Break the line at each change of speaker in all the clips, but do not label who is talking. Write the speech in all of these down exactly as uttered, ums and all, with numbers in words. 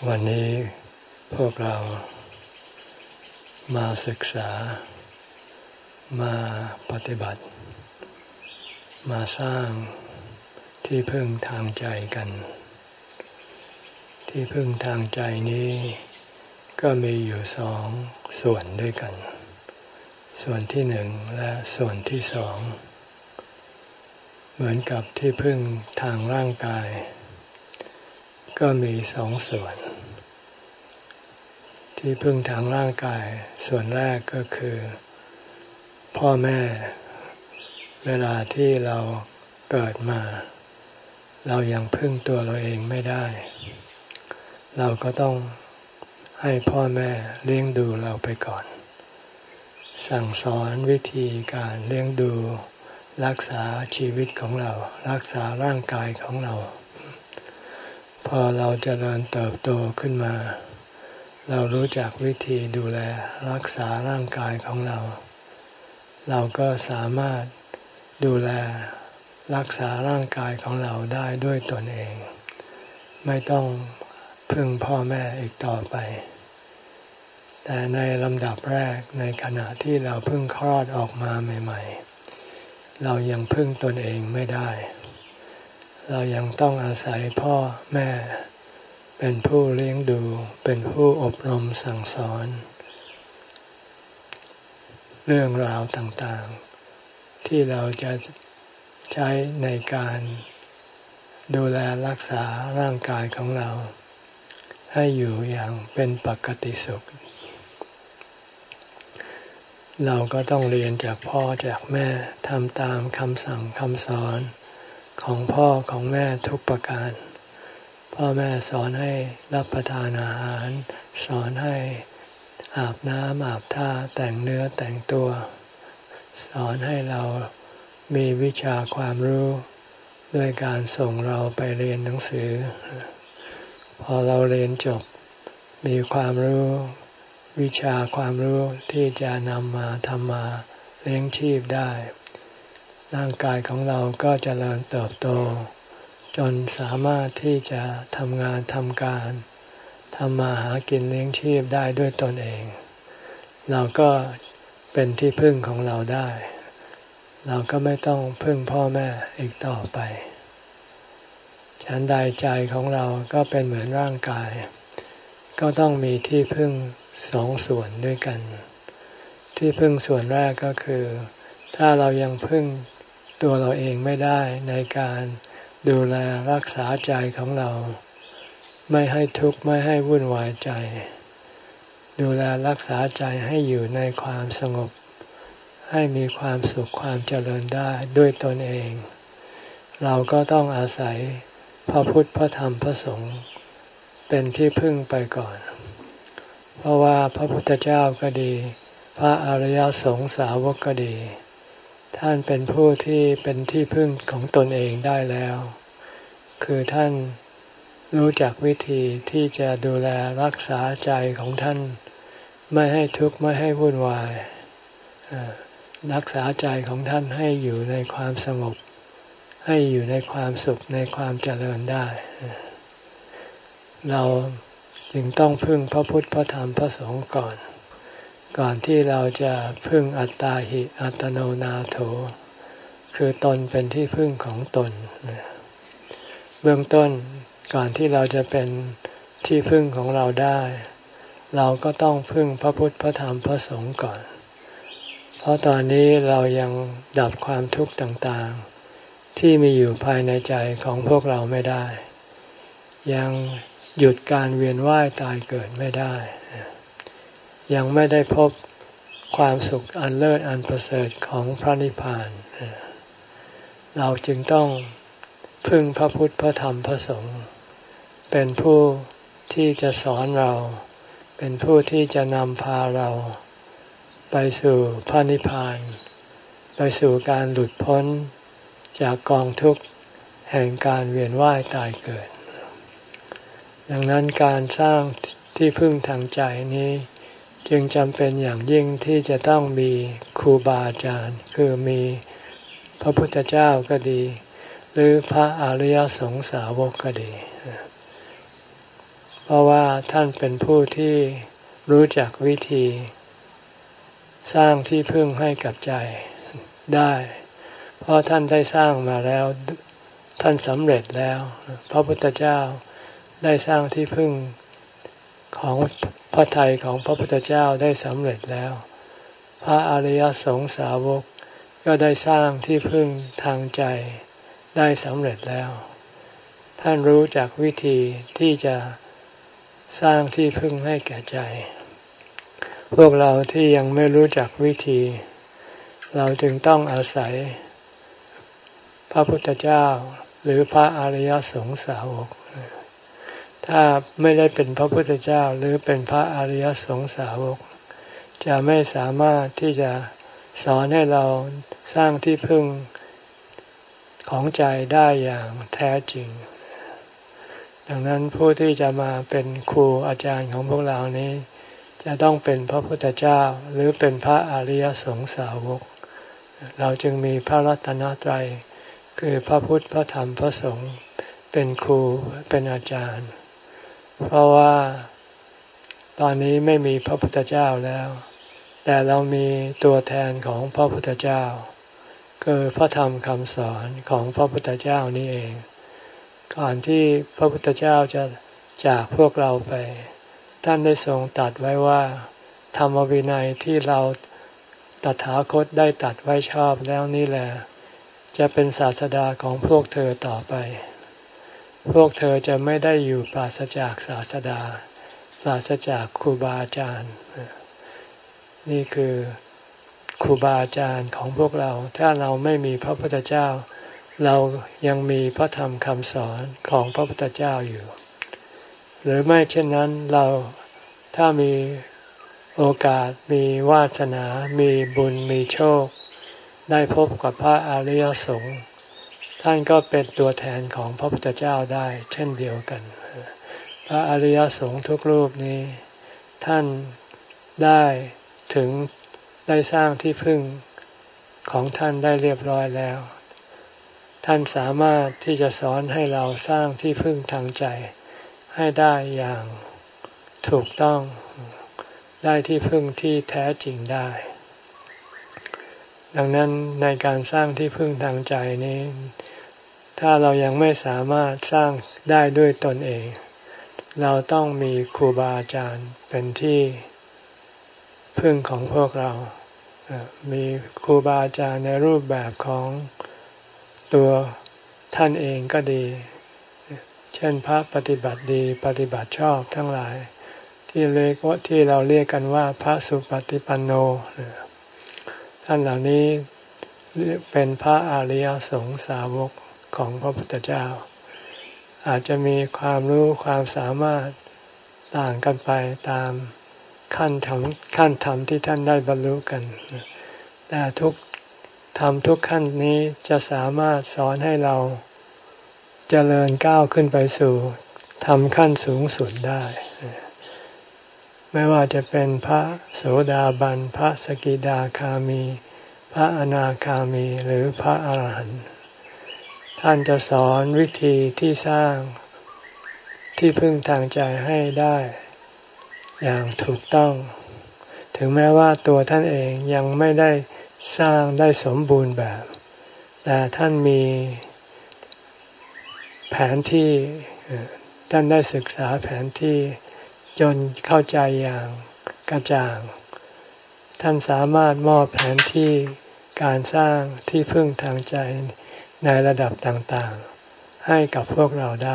วันนี้พวกเรามาศึกษามาปฏิบัติมาสร้างที่พึ่งทางใจกันที่พึ่งทางใจนี้ก็มีอยู่สองส่วนด้วยกันส่วนที่หนึ่งและส่วนที่สองเหมือนกับที่พึ่งทางร่างกายก็มีสองส่วนที่พึ่งทางร่างกายส่วนแรกก็คือพ่อแม่เวลาที่เราเกิดมาเรายังพึ่งตัวเราเองไม่ได้เราก็ต้องให้พ่อแม่เลี้ยงดูเราไปก่อนสั่งสอนวิธีการเลี้ยงดูรักษาชีวิตของเรารักษาร่างกายของเราพอเราเจริญเติบโตขึ้นมาเรารู้จักวิธีดูแลรักษาร่างกายของเราเราก็สามารถดูแลรักษาร่างกายของเราได้ด้วยตนเองไม่ต้องพึ่งพ่อแม่อีกต่อไปแต่ในลำดับแรกในขณะที่เราเพิ่งคลอดออกมาใหม่ๆเรายังพึ่งตนเองไม่ได้เรายังต้องอาศัยพ่อแม่เป็นผู้เลี้ยงดูเป็นผู้อบรมสั่งสอนเรื่องราวต่างๆที่เราจะใช้ในการดูแลรักษาร่างกายของเราให้อยู่อย่างเป็นปกติสุขเราก็ต้องเรียนจากพ่อจากแม่ทำตามคำสั่งคำสอนของพ่อของแม่ทุกประการพ่อแม่สอนให้รับประทานอาหารสอนให้อาบน้ำอาบท่าแต่งเนื้อแต่งตัวสอนให้เรามีวิชาความรู้ด้วยการส่งเราไปเรียนหนังสือพอเราเรียนจบมีความรู้วิชาความรู้ที่จะนำมาทำมาเลี้ยงชีพได้ร่างกายของเราก็เจริญเติบโตจนสามารถที่จะทำงานทำการทำมาหากินเลี้ยงชีพได้ด้วยตนเองเราก็เป็นที่พึ่งของเราได้เราก็ไม่ต้องพึ่งพ่อแม่อีกต่อไปฉันใดใจของเราก็เป็นเหมือนร่างกายก็ต้องมีที่พึ่งสองส่วนด้วยกันที่พึ่งส่วนแรกก็คือถ้าเรายังพึ่งตัวเราเองไม่ได้ในการดูแลรักษาใจของเราไม่ให้ทุกข์ไม่ให้วุ่นวายใจดูแลรักษาใจให้อยู่ในความสงบให้มีความสุขความเจริญได้ด้วยตนเองเราก็ต้องอาศัยพระพุทธพระธรรมพระสงฆ์เป็นที่พึ่งไปก่อนเพราะว่าพระพุทธเจ้าก็ดีพระอริยสงสาวกก็ดีท่านเป็นผู้ที่เป็นที่พึ่งของตนเองได้แล้วคือท่านรู้จักวิธีที่จะดูแลรักษาใจของท่านไม่ให้ทุกข์ไม่ให้วุ่นวายรักษาใจของท่านให้อยู่ในความสงบให้อยู่ในความสุขในความเจริญได้เราจึงต้องพึ่งพระพุทธพระธรรมพระสงฆ์ก่อนก่อนที่เราจะพึ่งอัตตาหิอัตโนนาโถคือตนเป็นที่พึ่งของตนเบื้องต้นก่อนที่เราจะเป็นที่พึ่งของเราได้เราก็ต้องพึ่งพระพุทธพระธรรมพระสงฆ์ก่อนเพราะตอนนี้เรายังดับความทุกข์ต่างๆที่มีอยู่ภายในใจของพวกเราไม่ได้ยังหยุดการเวียนว่ายตายเกิดไม่ได้ยังไม่ได้พบความสุขอันเลิศอันประเสริฐของพระนิพพานเราจึงต้องพึ่งพระพุทธพระธรรมพระสงฆ์เป็นผู้ที่จะสอนเราเป็นผู้ที่จะนำพาเราไปสู่พระนิพพานไปสู่การหลุดพ้นจากกองทุกข์แห่งการเวียนว่ายตายเกิดดังนั้นการสร้างที่พึ่งทางใจนี้จึงจำเป็นอย่างยิ่งที่จะต้องมีครูบาอาจารย์คือมีพระพุทธเจ้าก็ดีหรือพระอริยสงสาวกก็ดีเพราะว่าท่านเป็นผู้ที่รู้จักวิธีสร้างที่พึ่งให้กับใจได้เพราะท่านได้สร้างมาแล้วท่านสำเร็จแล้วพระพุทธเจ้าได้สร้างที่พึ่งของพระทัยของพระพุทธเจ้าได้สำเร็จแล้วพระอริยสงสาวกก็ได้สร้างที่พึ่งทางใจได้สำเร็จแล้วท่านรู้จักวิธีที่จะสร้างที่พึ่งให้แก่ใจพวกเราที่ยังไม่รู้จักวิธีเราจึงต้องอาศัยพระพุทธเจ้าหรือพระอริยสงสาวกถ้าไม่ได้เป็นพระพุทธเจ้าหรือเป็นพระอริยสงสาวกจะไม่สามารถที่จะสอนให้เราสร้างที่พึ่งของใจได้อย่างแท้จริงดังนั้นผู้ที่จะมาเป็นครูอาจารย์ของพวกเรานี้จะต้องเป็นพระพุทธเจ้าหรือเป็นพระอริยสงสาวกเราจึงมีพระรัตนตรัยคือพระพุทธพระธรรมพระสงฆ์เป็นครูเป็นอาจารย์เพราะว่าตอนนี้ไม่มีพระพุทธเจ้าแล้วแต่เรามีตัวแทนของพระพุทธเจ้าคือพระธรรมคำสอนของพระพุทธเจ้านี่เองก่อนที่พระพุทธเจ้าจะจากพวกเราไปท่านได้ทรงตรัสไว้ว่าธรรมวินัยที่เราตถาคตได้ตรัสไว้ชอบแล้วนี่แหละจะเป็นศาสดาของพวกเธอต่อไปพวกเธอจะไม่ได้อยู่ปราศจากศาสดาปราศจากครูบาอาจารย์นี่คือครูบาอาจารย์ของพวกเราถ้าเราไม่มีพระพุทธเจ้าเรายังมีพระธรรมคำสอนของพระพุทธเจ้าอยู่หรือไม่เช่นนั้นเราถ้ามีโอกาสมีวาสนามีบุญมีโชคได้พบกับพระอริยสงฆ์ท่านก็เป็นตัวแทนของพระพุทธเจ้าได้เช่นเดียวกันพระอริยสงฆ์ทุกรูปนี้ท่านได้ถึงได้สร้างที่พึ่งของท่านได้เรียบร้อยแล้วท่านสามารถที่จะสอนให้เราสร้างที่พึ่งทางใจให้ได้อย่างถูกต้องได้ที่พึ่งที่แท้จริงได้ดังนั้นในการสร้างที่พึ่งทางใจนี้ถ้าเรายังไม่สามารถสร้างได้ด้วยตนเองเราต้องมีครูบาอาจารย์เป็นที่พึ่งของพวกเรามีครูบาอาจารย์ในรูปแบบของตัวท่านเองก็ดีเช่นพระปฏิบัติดีปฏิบัติชอบทั้งหลายที่เรียกว่าที่เราเรียกกันว่าพระสุปฏิปันโนท่านเหล่านี้เป็นพระอริยสงสาวกของพระพุทธเจ้าอาจจะมีความรู้ความสามารถต่างกันไปตามขั้นธรรมขั้นธรรมที่ท่านได้บรรลุกันแต่ทุกธรรมทุกขั้นนี้จะสามารถสอนให้เราเจริญก้าวขึ้นไปสู่ธรรมขั้นสูงสุดได้ไม่ว่าจะเป็นพระโสดาบันพระสกิทาคามีพระอนาคามีหรือพระอรหันต์ท่านจะสอนวิธีที่สร้างที่พึ่งทางใจให้ได้อย่างถูกต้องถึงแม้ว่าตัวท่านเองยังไม่ได้สร้างได้สมบูรณ์แบบแต่ท่านมีแผนที่ท่านได้ศึกษาแผนที่จนเข้าใจอย่างกระจ่างท่านสามารถมอบแผนที่การสร้างที่พึ่งทางใจในระดับต่างๆให้กับพวกเราได้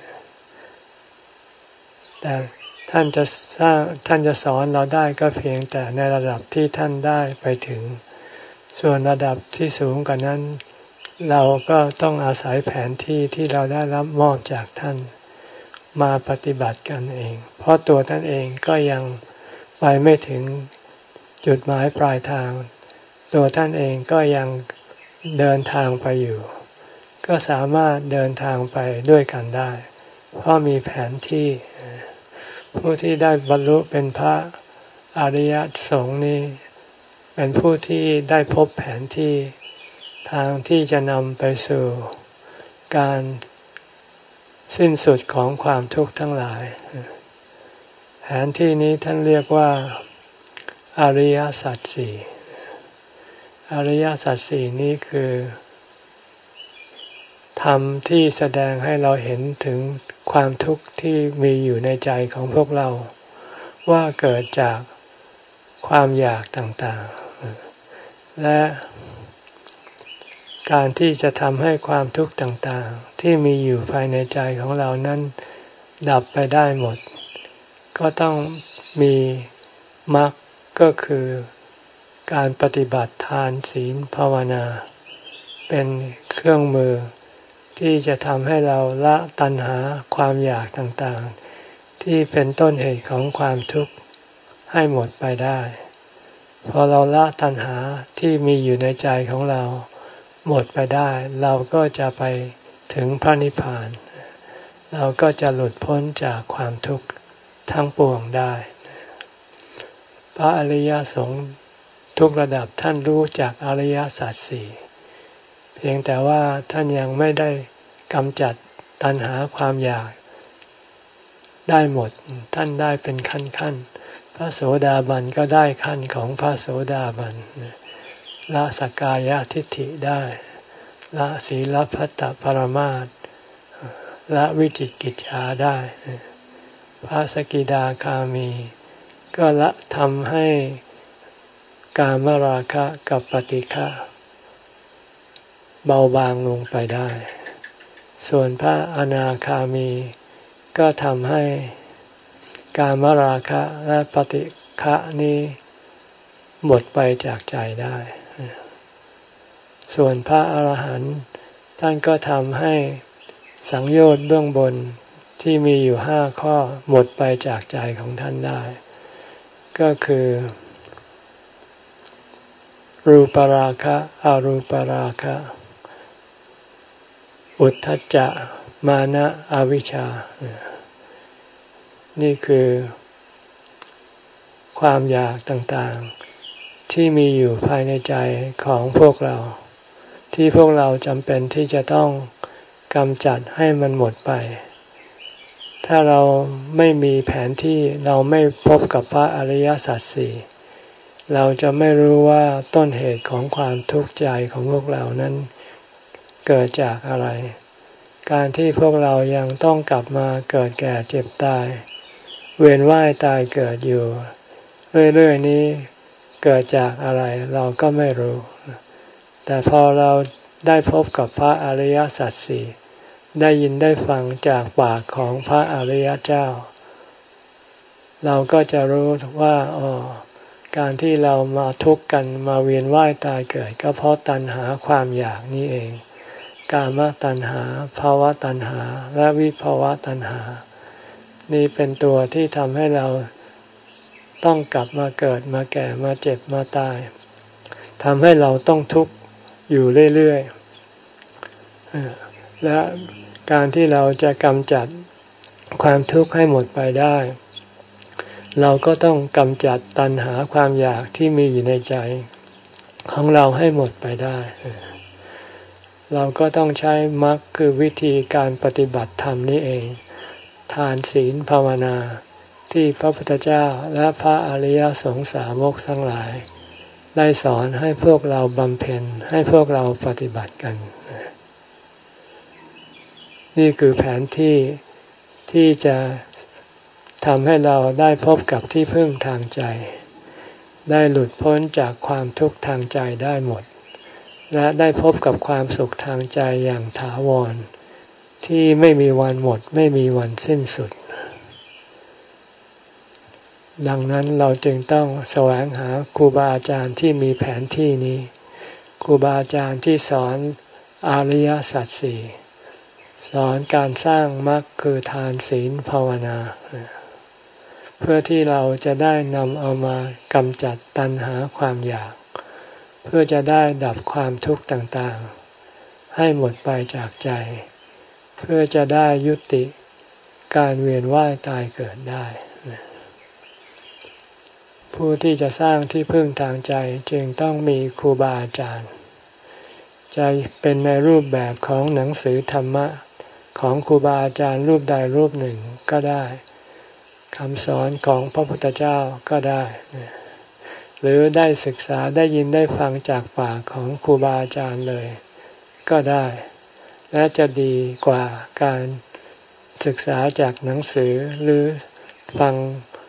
แต่ท่านจะสร้างท่านจะสอนเราได้ก็เพียงแต่ในระดับที่ท่านได้ไปถึงส่วนระดับที่สูงกว่านั้นเราก็ต้องอาศัยแผนที่ที่เราได้รับมอบจากท่านมาปฏิบัติกันเองเพราะตัวท่านเองก็ยังไปไม่ถึงจุดหมายปลายทางตัวท่านเองก็ยังเดินทางไปอยู่ก็สามารถเดินทางไปด้วยกันได้เพราะมีแผนที่ผู้ที่ได้บรรลุเป็นพระอริยสงฆ์นี้เป็นผู้ที่ได้พบแผนที่ทางที่จะนำไปสู่การสิ้นสุดของความทุกข์ทั้งหลายแผนที่นี้ท่านเรียกว่าอริยสัจสี่อริยสัจสี่นี้คือธรรมที่แสดงให้เราเห็นถึงความทุกข์ที่มีอยู่ในใจของพวกเราว่าเกิดจากความอยากต่างๆและการที่จะทำให้ความทุกข์ต่างๆที่มีอยู่ภายในใจของเรานั้นดับไปได้หมดก็ต้องมีมรรคก็คือการปฏิบัติทานศีลภาวนาเป็นเครื่องมือที่จะทำให้เราละตัณหาความอยากต่างๆที่เป็นต้นเหตุของความทุกข์ให้หมดไปได้พอเราละตัณหาที่มีอยู่ในใจของเราหมดไปได้เราก็จะไปถึงพระนิพพานเราก็จะหลุดพ้นจากความทุกข์ทั้งปวงได้พระอริยสงฆ์ทุกระดับท่านรู้จักอริยสัจสี่เพียงแต่ว่าท่านยังไม่ได้กำจัดตัณหาความอยากได้หมดท่านได้เป็นขั้นๆพระโสดาบันก็ได้ขั้นของพระโสดาบันละสักกายทิฏฐิได้ละศีลพัตตปรมาสสละวิจิกิจฉาได้พระสกิทาคามีก็ละทำให้กามราคะกับปฏิฆะเบาบางลงไปได้ส่วนพระอนาคามีก็ทำให้กามราคะและปฏิฆะนี้หมดไปจากใจได้ส่วนพระอรหันต์ท่านก็ทำให้สังโยชน์เบื้องบนที่มีอยู่ห้าข้อหมดไปจากใจของท่านได้ก็คือรูปราคะอรูปราคะอุทธัจจะมานะอวิชชานี่คือความอยากต่างๆที่มีอยู่ภายในใจของพวกเราที่พวกเราจำเป็นที่จะต้องกำจัดให้มันหมดไปถ้าเราไม่มีแผนที่เราไม่พบกับพระอริยสัจสี่เราจะไม่รู้ว่าต้นเหตุของความทุกข์ใจของพวกเรานั้นเกิดจากอะไรการที่พวกเรายังต้องกลับมาเกิดแก่เจ็บตายเวียนว่ายตายเกิดอยู่เรื่อยๆนี้เกิดจากอะไรเราก็ไม่รู้แต่พอเราได้พบกับพระอริยสัจสี่ได้ยินได้ฟังจากปากของพระอริยเจ้าเราก็จะรู้ว่าอ๋อการที่เรามาทุกข์กันมาเวียนว่ายตายเกิดก็เพราะตัณหาความอยากนี้เองกามตัณหาภาวะตัณหาและวิภาวะตัณหานี่เป็นตัวที่ทำให้เราต้องกลับมาเกิดมาแก่มาเจ็บมาตายทำให้เราต้องทุกข์อยู่เรื่อยๆและการที่เราจะกำจัดความทุกข์ให้หมดไปได้เราก็ต้องกำจัดตัณหาความอยากที่มีอยู่ในใจของเราให้หมดไปได้เราก็ต้องใช้มรรคคือวิธีการปฏิบัติธรรมนี้เองทานศีลภาวนาที่พระพุทธเจ้าและพระอริยสงสาวกทั้งหลายได้สอนให้พวกเราบำเพ็ญให้พวกเราปฏิบัติกันนี่คือแผนที่ที่จะทำให้เราได้พบกับที่พึ่งทางใจได้หลุดพ้นจากความทุกข์ทางใจได้หมดและได้พบกับความสุขทางใจอย่างถาวรที่ไม่มีวันหมดไม่มีวันสิ้นสุดดังนั้นเราจึงต้องแสวงหาครูบาอาจารย์ที่มีแผนที่นี้ครูบาอาจารย์ที่สอนอริยสัจสี่สอนการสร้างมรรคคือทานศีลภาวนาเพื่อที่เราจะได้นำเอามากำจัดตัณหาความอยากเพื่อจะได้ดับความทุกข์ต่างๆให้หมดไปจากใจเพื่อจะได้ยุติการเวียนว่ายตายเกิดได้ผู้ที่จะสร้างที่พึ่งทางใจจึงต้องมีครูบาอาจารย์จะเป็นในรูปแบบของหนังสือธรรมะของครูบาอาจารย์รูปใดรูปหนึ่งก็ได้คำสอนของพระพุทธเจ้าก็ได้หรือได้ศึกษาได้ยินได้ฟังจากปากของครูบาอาจารย์เลยก็ได้และจะดีกว่าการศึกษาจากหนังสือหรือฟัง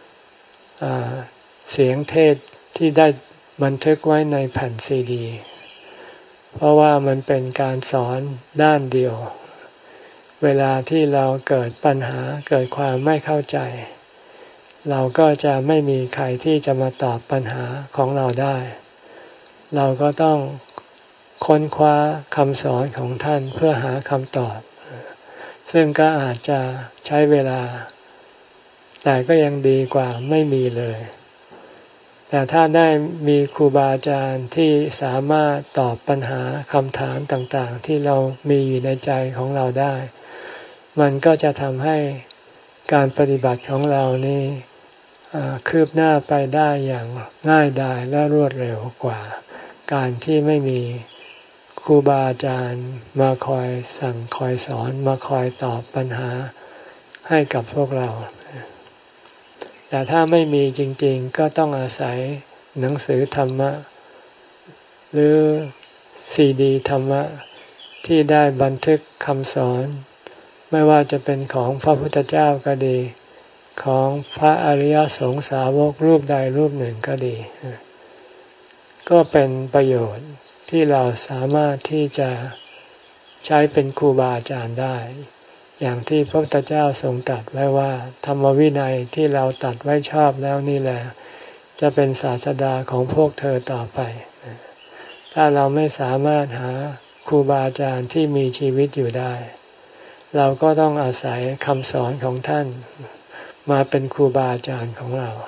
เสียงเทศที่ได้บันทึกไว้ในแผ่นซีดีเพราะว่ามันเป็นการสอนด้านเดียวเวลาที่เราเกิดปัญหาเกิดความไม่เข้าใจเราก็จะไม่มีใครที่จะมาตอบปัญหาของเราได้เราก็ต้องค้นคว้าคำสอนของท่านเพื่อหาคำตอบซึ่งก็อาจจะใช้เวลาแต่ก็ยังดีกว่าไม่มีเลยแต่ถ้าได้มีครูบาอาจารย์ที่สามารถตอบปัญหาคำถามต่างๆที่เรามีอยู่ในใจของเราได้มันก็จะทำให้การปฏิบัติของเรานี่คืบหน้าไปได้อย่างง่ายดายและรวดเร็วกว่าการที่ไม่มีครูบาอาจารย์มาคอยสั่งคอยสอนมาคอยตอบปัญหาให้กับพวกเราแต่ถ้าไม่มีจริงๆก็ต้องอาศัยหนังสือธรรมะหรือซีดีธรรมะที่ได้บันทึกคำสอนไม่ว่าจะเป็นของพระพุทธเจ้าก็ดีของพระอริยสงสาวกรูปใดรูปหนึ่งก็ดีก็เป็นประโยชน์ที่เราสามารถที่จะใช้เป็นครูบาอาจารย์ได้อย่างที่พระพุทธเจ้าทรงตรัสไว้ว่าธรรมวินัยที่เราตรัสไว้ชอบแล้วนี่แหละจะเป็นศาสดาของพวกเธอต่อไปถ้าเราไม่สามารถหาครูบาอาจารย์ที่มีชีวิตอยู่ได้เราก็ต้องอาศัยคำสอนของท่านมาเป็นครูบาอาจารย์ของเรา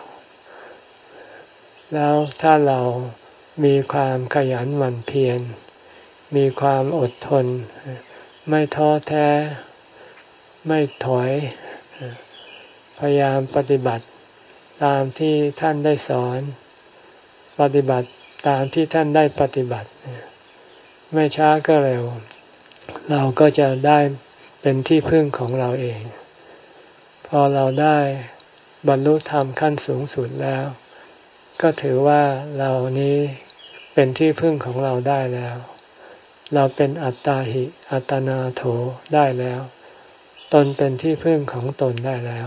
แล้วถ้าเรามีความขยันหมั่นเพียรมีความอดทนไม่ท้อแท้ไม่ถอยพยายามปฏิบัติตามที่ท่านได้สอนปฏิบัติตามที่ท่านได้ปฏิบัติไม่ช้าก็เร็วเราก็จะได้เป็นที่พึ่งของเราเองพอเราได้บรรลุธรรมขั้นสูงสุดแล้วก็ถือว่าเรานี้เป็นที่พึ่งของเราได้แล้วเราเป็นอัตตาหิอัตนาโถได้แล้วตนเป็นที่พึ่งของตนได้แล้ว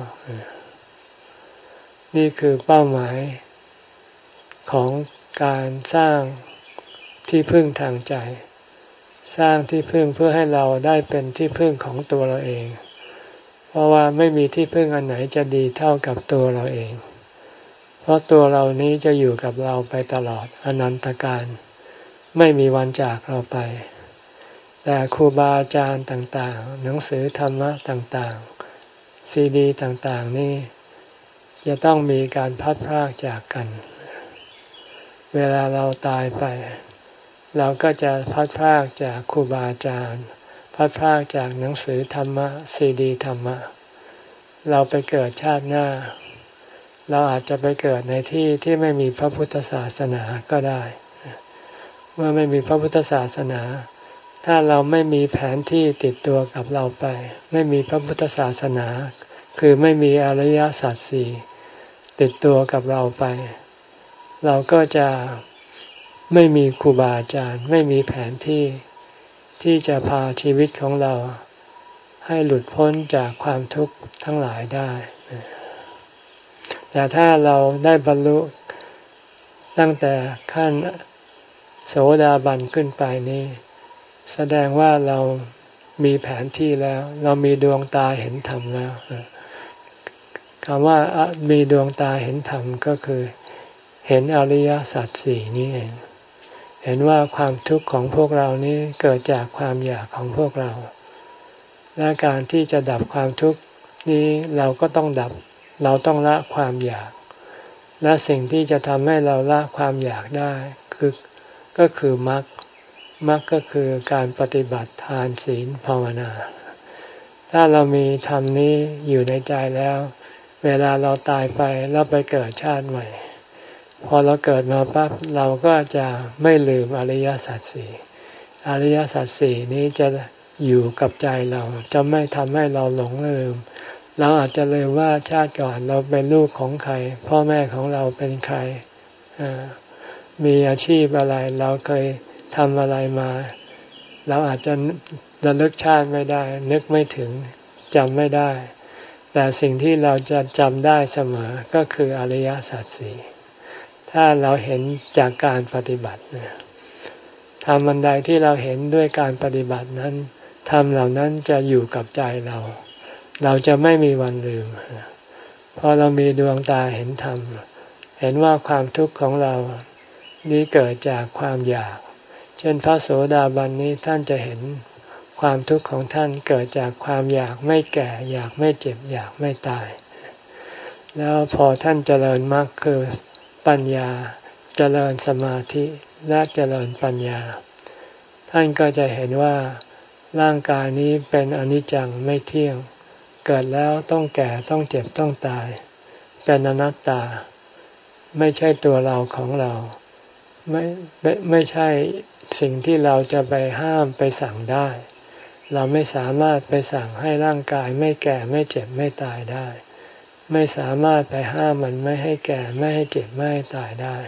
นี่คือเป้าหมายของการสร้างที่พึ่งทางใจสร้างที่พึ่งเพื่อให้เราได้เป็นที่พึ่งของตัวเราเองเพราะว่าไม่มีที่พึ่งอันไหนจะดีเท่ากับตัวเราเองเพราะตัวเรานี้จะอยู่กับเราไปตลอดอนันตกาลไม่มีวันจากเราไปแต่ครูบาอาจารย์ต่างๆหนังสือธรรมะต่างๆซีดีต่างๆนี่จะต้องมีการพัดพรากจากกันเวลาเราตายไปเราก็จะพัดพรากจากครูบาอาจารย์พัดพรากจากหนังสือธรรมะซีดีธรรมะเราไปเกิดชาติหน้าเราอาจจะไปเกิดในที่ที่ไม่มีพระพุทธศาสนาก็ได้เมื่อไม่มีพระพุทธศาสนาถ้าเราไม่มีแผนที่ติดตัวกับเราไปไม่มีพระพุทธศาสนาคือไม่มีอริยสัจสี่ติดตัวกับเราไปเราก็จะไม่มีครูบาอาจารย์ไม่มีแผนที่ที่จะพาชีวิตของเราให้หลุดพ้นจากความทุกข์ทั้งหลายได้แต่ถ้าเราได้บรรลุตั้งแต่ขั้นโสดาบันขึ้นไปนี้แสดงว่าเรามีแผนที่แล้วเรามีดวงตาเห็นธรรมแล้วคำว่ามีดวงตาเห็นธรรมก็คือเห็นอริยสัจสี่นี้เองเห็นว่าความทุกข์ของพวกเรานี้เกิดจากความอยากของพวกเราและการที่จะดับความทุกข์นี้เราก็ต้องดับเราต้องละความอยากและสิ่งที่จะทำให้เราละความอยากได้คือก็คือมรรคมรรคก็คือการปฏิบัติทานศีลภาวนาถ้าเรามีธรรมนี้อยู่ในใจแล้วเวลาเราตายไปแล้วไปเกิดชาติใหม่พอเราเกิดมาปั๊บเราก็จะไม่ลืมอริยสัจสี่อริยสัจสี่นี้จะอยู่กับใจเราจะไม่ทำให้เราหลงลืมเราอาจจะลืมว่าชาติก่อนเราเป็นลูกของใครพ่อแม่ของเราเป็นใครมีอาชีพอะไรเราเคยทำอะไรมาเราอาจจะระลึกชาติไม่ได้นึกไม่ถึงจำไม่ได้แต่สิ่งที่เราจะจำได้เสมอก็คืออริยสัจสี่ถ้าเราเห็นจากการปฏิบัติธรรมอันใดที่เราเห็นด้วยการปฏิบัตินั้นธรรมเหล่านั้นจะอยู่กับใจเราเราจะไม่มีวันลืมพอเรามีดวงตาเห็นธรรมเห็นว่าความทุกข์ของเรานี้เกิดจากความอยากเช่นพระโสดาบันนี้ท่านจะเห็นความทุกข์ของท่านเกิดจากความอยากไม่แก่อยากไม่เจ็บอยากไม่ตายแล้วพอท่านเจริญมรรคคือปัญญาเจริญสมาธิและเจริญปัญญาท่านก็จะเห็นว่าร่างกายนี้เป็นอนิจจังไม่เที่ยงเกิดแล้วต้องแก่ต้องเจ็บต้องตายเป็นอนัตตาไม่ใช่ตัวเราของเราไม่ไม่ไม่ใช่สิ่งที่เราจะไปห้ามไปสั่งได้เราไม่สามารถไปสั่งให้ร่างกายไม่แก่ไม่เจ็บไม่ตายได้ไม่สามารถไปห้ามมันไม่ให้แก่ไม่ให้เจ็บไม่ให้ตายได้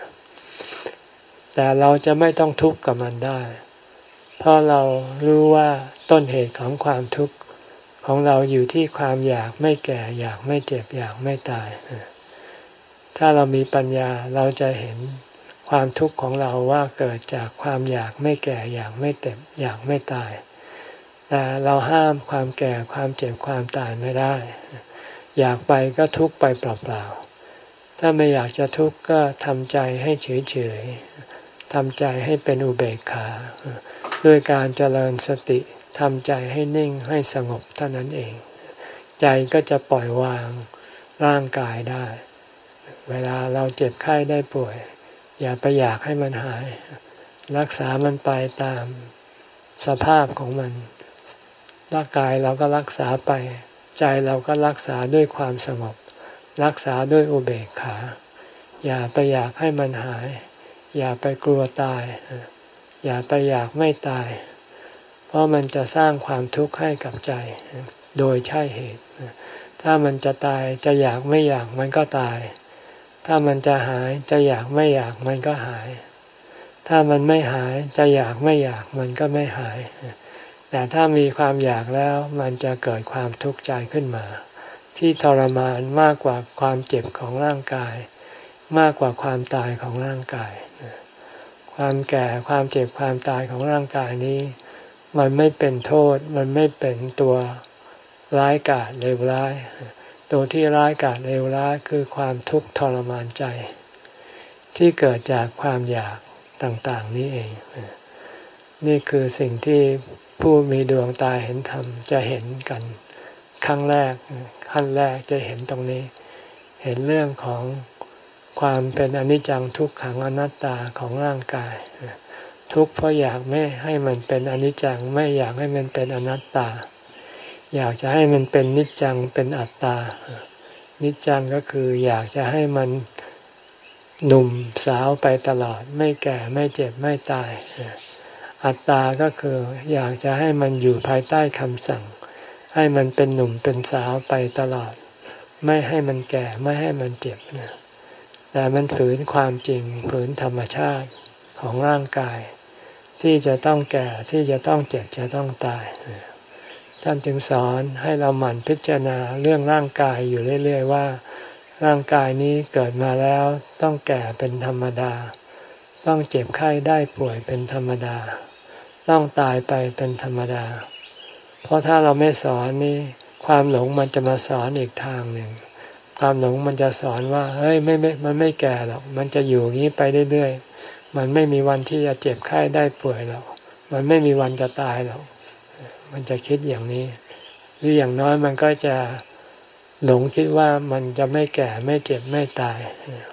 แต่เราจะไม่ต้องทุกข์กับมันได้เพราะเรารู้ว่าต้นเหตุของความทุกข์ของเราอยู่ที่ความอยากไม่แก่อยากไม่เจ็บอยากไม่ตายถ้าเรามีปัญญาเราจะเห็นความทุกข์ของเราว่าเกิดจากความอยากไม่แก่อยากไม่เจ็บอยากไม่ตายแต่เราห้ามความแก่ความเจ็บความตายไม่ได้อยากไปก็ทุกข์ไปเปล่าๆถ้าไม่อยากจะทุกข์ก็ทำใจให้เฉยๆทำใจให้เป็นอุเบกขาด้วยการเจริญสติทำใจให้นิ่งให้สงบเท่านั้นเองใจก็จะปล่อยวางร่างกายได้เวลาเราเจ็บไข้ได้ป่วยอย่าไปอยากให้มันหายรักษามันไปตามสภาพของมันร่างกายเราก็รักษาไปใจเราก็รักษาด้วยความสงบรักษาด้วยอุเบกขาอย่าไปอยากให้มันหายอย่าไปกลัวตายอย่าไปอยากไม่ตายเพราะมันจะสร้างความทุกข์ให้กับใจโดยใช่เหตุถ้ามันจะตายจะอยากไม่อยากมันก็ตายถ้ามันจะหายจะอยากไม่อยากมันก็หายถ้ามันไม่หายจะอยากไม่อยากมันก็ไม่หายแต่ถ้ามีความอยากแล้วมันจะเกิดความทุกข์ใจขึ้นมาที่ทรมานมากกว่าความเจ็บของร่างกายมากกว่าความตายของร่างกายความแก่ความเจ็บความตายของร่างกายนี้มันไม่เป็นโทษมันไม่เป็นตัวร้ายกาจเลวร้ายตัวที่ร้ายกาจเลวร้ายคือความทุกข์ทรมานใจที่เกิดจากความอยากต่างๆนี้เองนี่คือสิ่งที่ผู้มีดวงตาเห็นธรรมจะเห็นกันครั้งแรกขั้นแรกจะเห็นตรงนี้เห็นเรื่องของความเป็นอนิจจังทุกขังอนัตตาของร่างกายทุกข์เพราะอยากไม่ให้มันเป็นอนิจจังไม่อยากให้มันเป็นอนัตตาอยากจะให้มันเป็นนิจจังเป็นอัตตานิจจังก็คืออยากจะให้มันหนุ่มสาวไปตลอดไม่แก่ไม่เจ็บไม่ตายอัตตาก็คืออยากจะให้มันอยู่ภายใต้คำสั่งให้มันเป็นหนุ่มเป็นสาวไปตลอดไม่ให้มันแก่ไม่ให้มันเจ็บแต่มันฝืนความจริงฝืนธรรมชาติของร่างกายที่จะต้องแก่ที่จะต้องเจ็บจะต้องตายท่านจึงสอนให้เราหมั่นพิจารณาเรื่องร่างกายอยู่เรื่อยๆว่าร่างกายนี้เกิดมาแล้วต้องแก่เป็นธรรมดาต้องเจ็บไข้ได้ป่วยเป็นธรรมดาต้องตายไปเป็นธรรมดาเพราะถ้าเราไม่สอนนี่ความหลงมันจะมาสอนอีกทางหนึ่งความหลงมันจะสอนว่าเฮ้ยไม่ไม่มันไม่แก่หรอกมันจะอยู่อย่างนี้ไปเรื่อยๆมันไม่มีวันที่จะเจ็บไข้ได้ป่วยหรอกมันไม่มีวันจะตายหรอกมันจะคิดอย่างนี้หรืออย่างน้อยมันก็จะหลงคิดว่ามันจะไม่แก่ไม่เจ็บไม่ตาย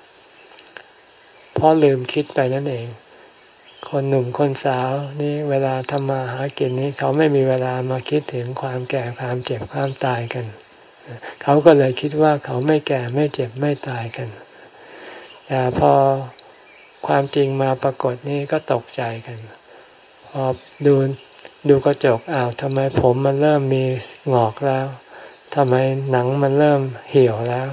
เพราะลืมคิดไปนั่นเองคนหนุ่มคนสาวนี่เวลาทำมาหากินนี้เขาไม่มีเวลามาคิดถึงความแก่ความเจ็บความตายกันเขาก็เลยคิดว่าเขาไม่แก่ไม่เจ็บไม่ตายกันแต่พอความจริงมาปรากฏนี่ก็ตกใจกันพอดูดูกระจกอ้าวทำไมผมมันเริ่มมีงอกแล้วทำไมหนังมันเริ่มเหี่ยวแล้ว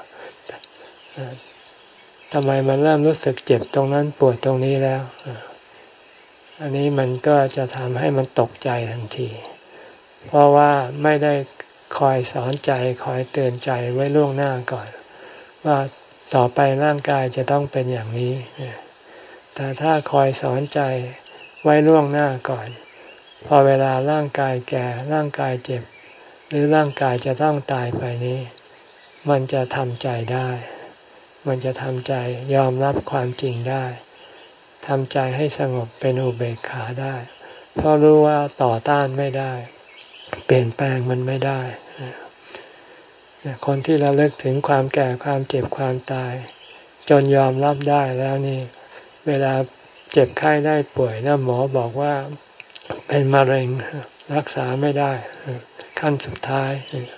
ทำไมมันเริ่มรู้สึกเจ็บตรงนั้นปวดตรงนี้แล้วอันนี้มันก็จะทำให้มันตกใจทันทีเพราะว่าไม่ได้คอยสอนใจคอยเตือนใจไว้ล่วงหน้าก่อนว่าต่อไปร่างกายจะต้องเป็นอย่างนี้แต่ถ้าคอยสอนใจไว้ล่วงหน้าก่อนพอเวลาร่างกายแก่ร่างกายเจ็บหรือร่างกายจะต้องตายไปนี้มันจะทำใจได้มันจะทำใจยอมรับความจริงได้ทำใจให้สงบเป็นอุเบกขาได้เพราะรู้ว่าต่อต้านไม่ได้เปลี่ยนแปลงมันไม่ได้คนที่ระลึกถึงความแก่ความเจ็บความตายจนยอมรับได้แล้วนี่เวลาเจ็บไข้ได้ป่วยแล้วหมอบอกว่าเป็นมะเร็งรักษาไม่ได้ขั้นสุดท้าย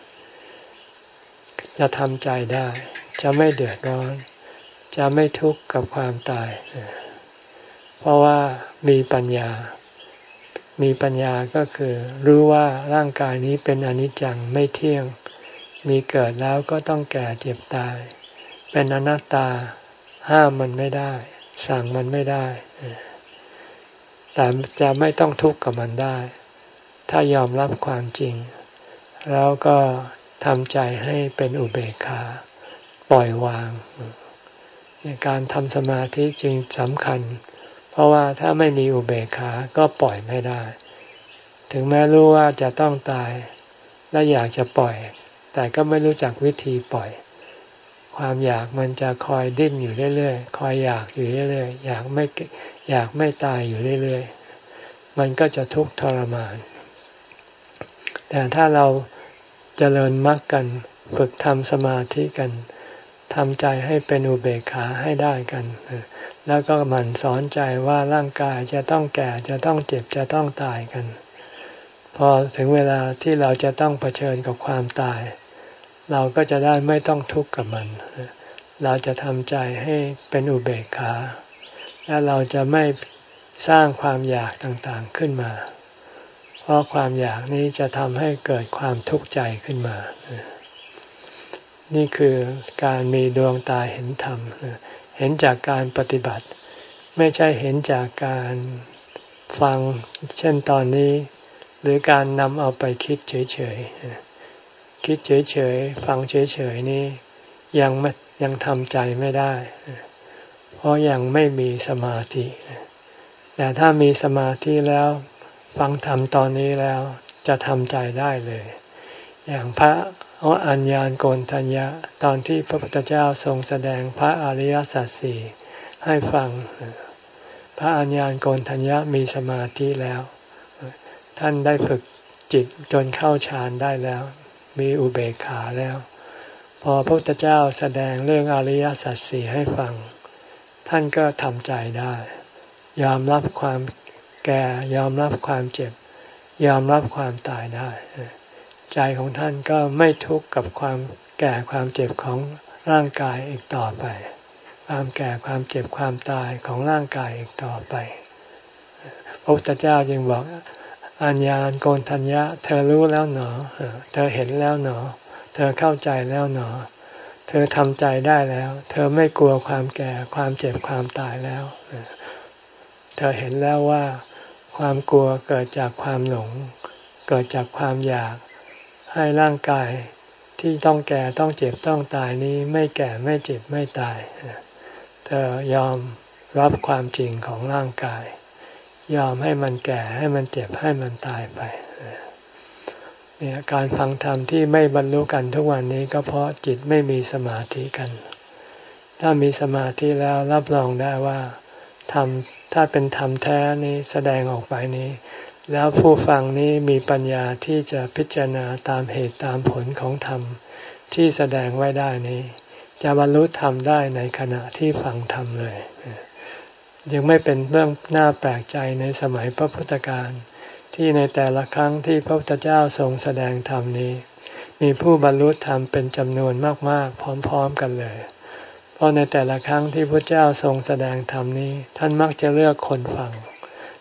จะทำใจได้จะไม่เดือดร้อนจะไม่ทุกข์กับความตายเพราะว่ามีปัญญามีปัญญาก็คือรู้ว่าร่างกายนี้เป็นอนิจจังไม่เที่ยงมีเกิดแล้วก็ต้องแก่เจ็บตายเป็นอนัตตาห้ามมันไม่ได้สั่งมันไม่ได้แต่จะไม่ต้องทุกข์กับมันได้ถ้ายอมรับความจริงแล้วก็ทำใจให้เป็นอุเบกขาปล่อยวางการทำสมาธิจริงสำคัญเพราะว่าถ้าไม่มีอุเบกขาก็ปล่อยไม่ได้ถึงแม้รู้ว่าจะต้องตายและอยากจะปล่อยแต่ก็ไม่รู้จักวิธีปล่อยความอยากมันจะคอยดิ้นอยู่เรื่อยๆคอยอยากอยู่เรื่อยๆอยากไม่อยากไม่ตายอยู่เรื่อยๆมันก็จะทุกข์ทรมานแต่ถ้าเราเจริญมรรคกันฝึกทำสมาธิกันทำใจให้เป็นอุเบกขาให้ได้กันแล้วก็หมั่นสอนใจว่าร่างกายจะต้องแก่จะต้องเจ็บจะต้องตายกันพอถึงเวลาที่เราจะต้องเผชิญกับความตายเราก็จะได้ไม่ต้องทุกข์กับมันเราจะทำใจให้เป็นอุเบกขาและเราจะไม่สร้างความอยากต่างๆขึ้นมาเพราะความอยากนี้จะทำให้เกิดความทุกข์ใจขึ้นมานี่คือการมีดวงตาเห็นธรรมเห็นจากการปฏิบัติไม่ใช่เห็นจากการฟังเช่นตอนนี้หรือการนำเอาไปคิดเฉยๆคิดเฉยๆฟังเฉยๆนี่ยังไม่ยังทำใจไม่ได้เพราะยังไม่มีสมาธิแต่ถ้ามีสมาธิแล้วฟังธรรมตอนนี้แล้วจะทำใจได้เลยอย่างพระอัญญาณโกณฑัญญะตอนที่พระพุทธเจ้าทรงแสดงพระอริยสัจสี่ให้ฟังพระอัญญาณโกณฑัญญะมีสมาธิแล้วท่านได้ฝึกจิตจนเข้าฌานได้แล้วมีอุเบกขาแล้วพอพระพุทธเจ้าแสดงเรื่องอริยสัจสี่ให้ฟังท่านก็ทำใจได้ยอมรับความแก่ยอมรับความเจ็บยอมรับความตายได้ใจของท่านก็ไม่ทุกข์กับความแก่ความเจ็บของร่างกายอีกต่อไปความแก่ความเจ็บความตายของร่างกายอีกต่อไปพระพุทธเจ้าจึงบอกอัญญาณโกณฑัญญะเธอรู้แล้วหนอเธอเห็นแล้วหนอเธอเข้าใจแล้วหนอเธอทำใจได้แล้วเธอไม่กลัวความแก่ความเจ็บความตายแล้วเธอเห็นแล้วว่าความกลัวเกิดจากความหลงเกิดจากความอยากให้ร่างกายที่ต้องแก่ต้องเจ็บต้องตายนี้ไม่แก่ไม่เจ็บไม่ตายเธอยอมรับความจริงของร่างกายยอมให้มันแก่ให้มันเจ็บให้มันตายไปเนี่ยการฟังธรรมที่ไม่บรรลุกันทุกวันนี้ก็เพราะจิตไม่มีสมาธิกันถ้ามีสมาธิแล้วรับรองได้ว่าธรรมถ้าเป็นธรรมแท้นี้แสดงออกไปนี้แล้วผู้ฟังนี้มีปัญญาที่จะพิจารณาตามเหตุตามผลของธรรมที่แสดงไว้ได้นี้จะบรรลุธรรมได้ในขณะที่ฟังธรรมเลยยังไม่เป็นเรื่องน่าแปลกใจในสมัยพระพุทธการที่ในแต่ละครั้งที่พระพุทธเจ้าทรงแสดงธรรมนี้มีผู้บรรลุธรรมเป็นจำนวนมากๆพร้อมๆกันเลยเพราะในแต่ละครั้งที่พระเจ้าทรงแสดงธรรมนี้ท่านมักจะเลือกคนฟัง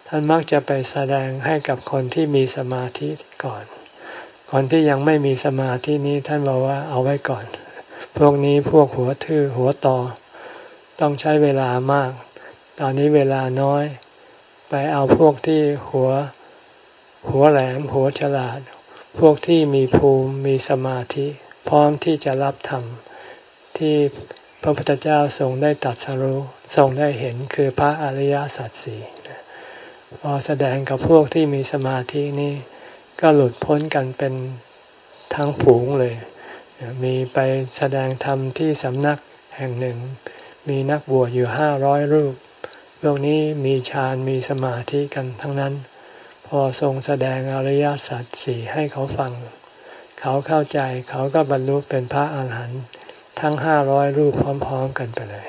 ท่านมักจะไปแสดงให้กับคนที่มีสมาธิก่อนคนที่ยังไม่มีสมาธินี้ท่านบอกว่าเอาไว้ก่อนพวกนี้พวกหัวทื่อหัวตอต้องใช้เวลามากตอนนี้เวลาน้อยไปเอาพวกที่หัวหัวแหลมหัวฉลาดพวกที่มีภูมิมีสมาธิพร้อมที่จะรับธรรมที่พระพุทธเจ้าทรงได้ตรัสรู้ทรงได้เห็นคือพระอริยสัจสี่พอแสดงกับพวกที่มีสมาธินี้ก็หลุดพ้นกันเป็นทั้งฝูงเลยมีไปแสดงธรรมที่สำนักแห่งหนึ่งมีนักบวชอยู่ห้าร้อยรูปพวกนี้มีฌานมีสมาธิกันทั้งนั้นพอทรงแสดงอริยสัจสี่ให้เขาฟังเขาเข้าใจเขาก็บรรลุเป็นพระอาหารหันต์ทั้งห้าร้อยรูปพร้อมๆกันไปเลย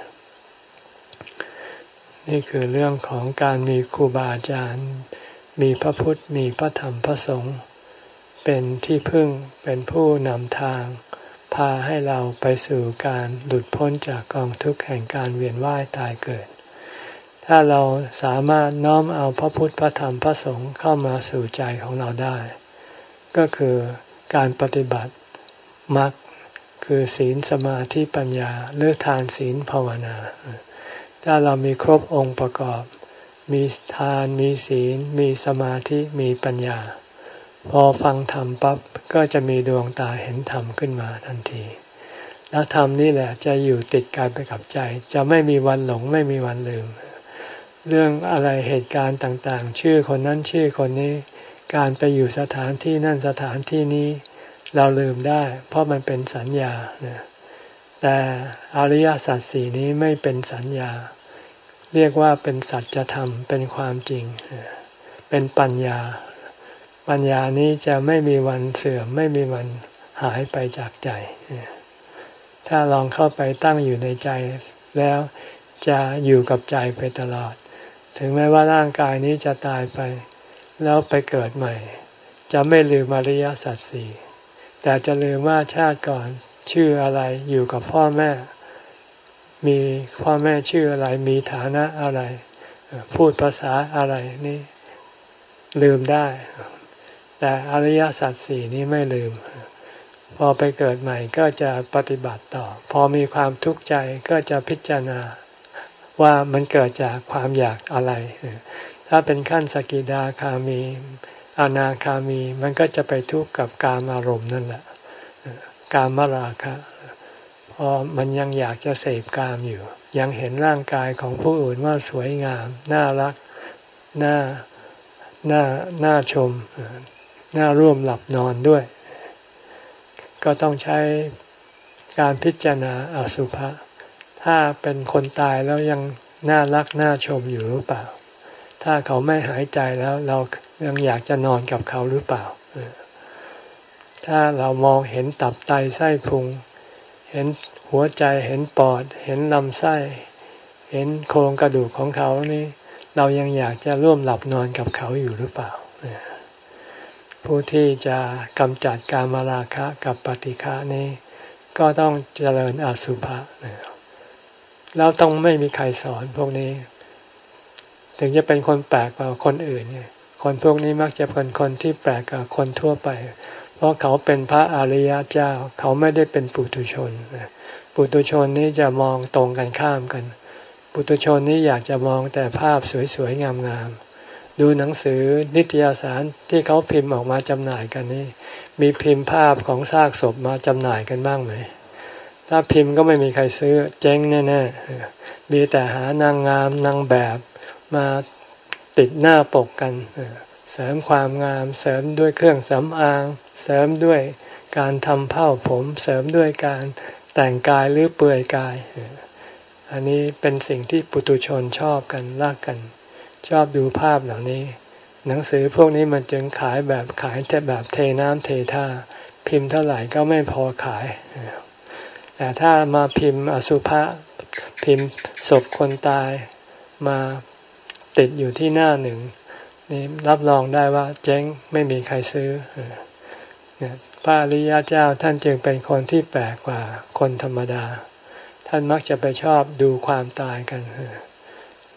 นี่คือเรื่องของการมีครูบาอาจารย์มีพระพุทธมีพระธรรมพระสงฆ์เป็นที่พึ่งเป็นผู้นำทางพาให้เราไปสู่การหลุดพ้นจากกองทุกข์แห่งการเวียนว่ายตายเกิดถ้าเราสามารถน้อมเอาพระพุทธพระธรรมพระสงฆ์เข้ามาสู่ใจของเราได้ก็คือการปฏิบัติมรรคคือศีลสมาธิปัญญาหรือทานศีลภาวนาถ้าเรามีครบองค์ประกอบมีทานมีศีลมีสมาธิมีปัญญาพอฟังธรรมปั๊บก็จะมีดวงตาเห็นธรรมขึ้นมาทันทีแล้วธรรมนี่แหละจะอยู่ติดกายไปกับใจจะไม่มีวันหลงไม่มีวันลืมเรื่องอะไรเหตุการณ์ต่างๆชื่อคนนั้นชื่อคนนี้การไปอยู่สถานที่นั่นสถานที่นี้เราลืมได้เพราะมันเป็นสัญญาแต่อริยสัจสี่นี้ไม่เป็นสัญญาเรียกว่าเป็นสัจธรรมเป็นความจริงเป็นปัญญาปัญญานี้จะไม่มีวันเสื่อมไม่มีวันหายไปจากใจถ้าลองเข้าไปตั้งอยู่ในใจแล้วจะอยู่กับใจไปตลอดถึงแม้ว่าร่างกายนี้จะตายไปแล้วไปเกิดใหม่จะไม่ลืมอริยสัจสี่แต่จะลืมว่าชาติก่อนชื่ออะไรอยู่กับพ่อแม่มีพ่อแม่ชื่ออะไรมีฐานะอะไรพูดภาษาอะไรนี่ลืมได้แต่อริยสัจสี่นี้ไม่ลืมพอไปเกิดใหม่ก็จะปฏิบัติต่อพอมีความทุกข์ใจก็จะพิจารณาว่ามันเกิดจากความอยากอะไรถ้าเป็นขั้นสกิทาคามีอนาคามีมันก็จะไปทุกข์กับกามอารมณ์นั่นแหละกามราคะพอมันยังอยากจะเสพกามอยู่ยังเห็นร่างกายของผู้อื่นว่าสวยงามน่ารักน่าน่าน่าชมน่าร่วมหลับนอนด้วยก็ต้องใช้การพิจารณาอสุภะถ้าเป็นคนตายแล้วยังน่ารักน่าชมอยู่หรือเปล่าถ้าเขาไม่หายใจแล้วเรายังอยากจะนอนกับเขาหรือเปล่าถ้าเรามองเห็นตับไตไส้พุงเห็นหัวใจเห็นปอดเห็นลำไส้เห็นโครงกระดูกของเขานี่เรายังอยากจะร่วมหลับนอนกับเขาอยู่หรือเปล่าผู้ที่จะกำจัดกามราคะกับปฏิฆะนี้ก็ต้องเจริญอสุภะแล้วต้องไม่มีใครสอนพวกนี้ถึงจะเป็นคนแปลกกว่าคนอื่นเนี่ยคนพวกนี้มักจะเป็นคนที่แปลกกว่าคนทั่วไปเพราะเขาเป็นพระอริยเจ้าเขาไม่ได้เป็นปุถุชนปุถุชนนี้จะมองตรงกันข้ามกันปุถุชนนี้อยากจะมองแต่ภาพสวยๆงามๆดูหนังสือนิตยสารที่เขาพิมพ์ออกมาจำหน่ายกันนี่มีพิมพ์ภาพของซากศพมาจำหน่ายกันบ้างไหมถ้าพิมพ์ก็ไม่มีใครซื้อเจ๊งแน่ๆมีแต่หานางงามนางแบบมาติดหน้าปกกันเสริมความงามเสริมด้วยเครื่องสำอางเสริมด้วยการทำเผ้าผมเสริมด้วยการแต่งกายหรือเปลือยกายอันนี้เป็นสิ่งที่ปุถุชนชอบกันรักกันชอบดูภาพเหล่านี้หนังสือพวกนี้มันจึงขายแบบขายแต่แบบเทน้ำเทท่าพิมพ์เท่าไหร่ก็ไม่พอขายแต่ถ้ามาพิมพ์อสุภะพิมพ์ศพคนตายมาติดอยู่ที่หน้าหนึ่งนี่รับรองได้ว่าเจ๊งไม่มีใครซื้อพระอริยเจ้าท่านจึงเป็นคนที่แปลกกว่าคนธรรมดาท่านมักจะไปชอบดูความตายกัน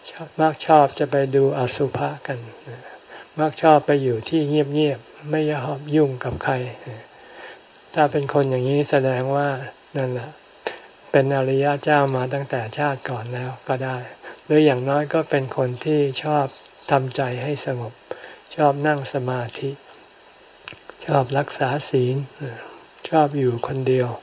มักชอบจะไปดูอสุภะกันมักชอบไปอยู่ที่เงียบๆไม่ยอมยุ่งกับใครถ้าเป็นคนอย่างนี้แสดงว่านั่นแหละเป็นอริยเจ้ามาตั้งแต่ชาติก่อนแล้วก็ได้หรืออย่างน้อยก็เป็นคนที่ชอบทำใจให้สงบชอบนั่งสมาธิชอบรักษาศีลชอบอยู่คนเดียว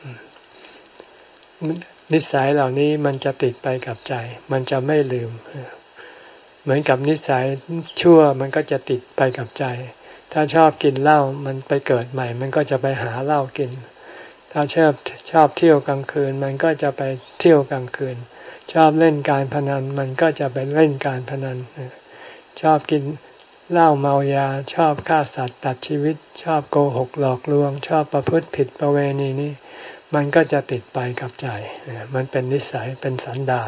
นิสัยเหล่านี้มันจะติดไปกับใจมันจะไม่ลืมเหมือนกับนิสัยชั่วมันก็จะติดไปกับใจถ้าชอบกินเหล้ามันไปเกิดใหม่มันก็จะไปหาเหล้ากินถ้าชอบชอบเที่ยวกลางคืนมันก็จะไปเที่ยวกลางคืนชอบเล่นการพนันมันก็จะไปเล่นการพนันชอบกินเหล้าเมายาชอบฆ่าสัตว์ตัดชีวิตชอบโกหกหลอกลวงชอบประพฤติผิดประเวณีนี้มันก็จะติดไปกับใจมันเป็นนิสัยเป็นสันดาน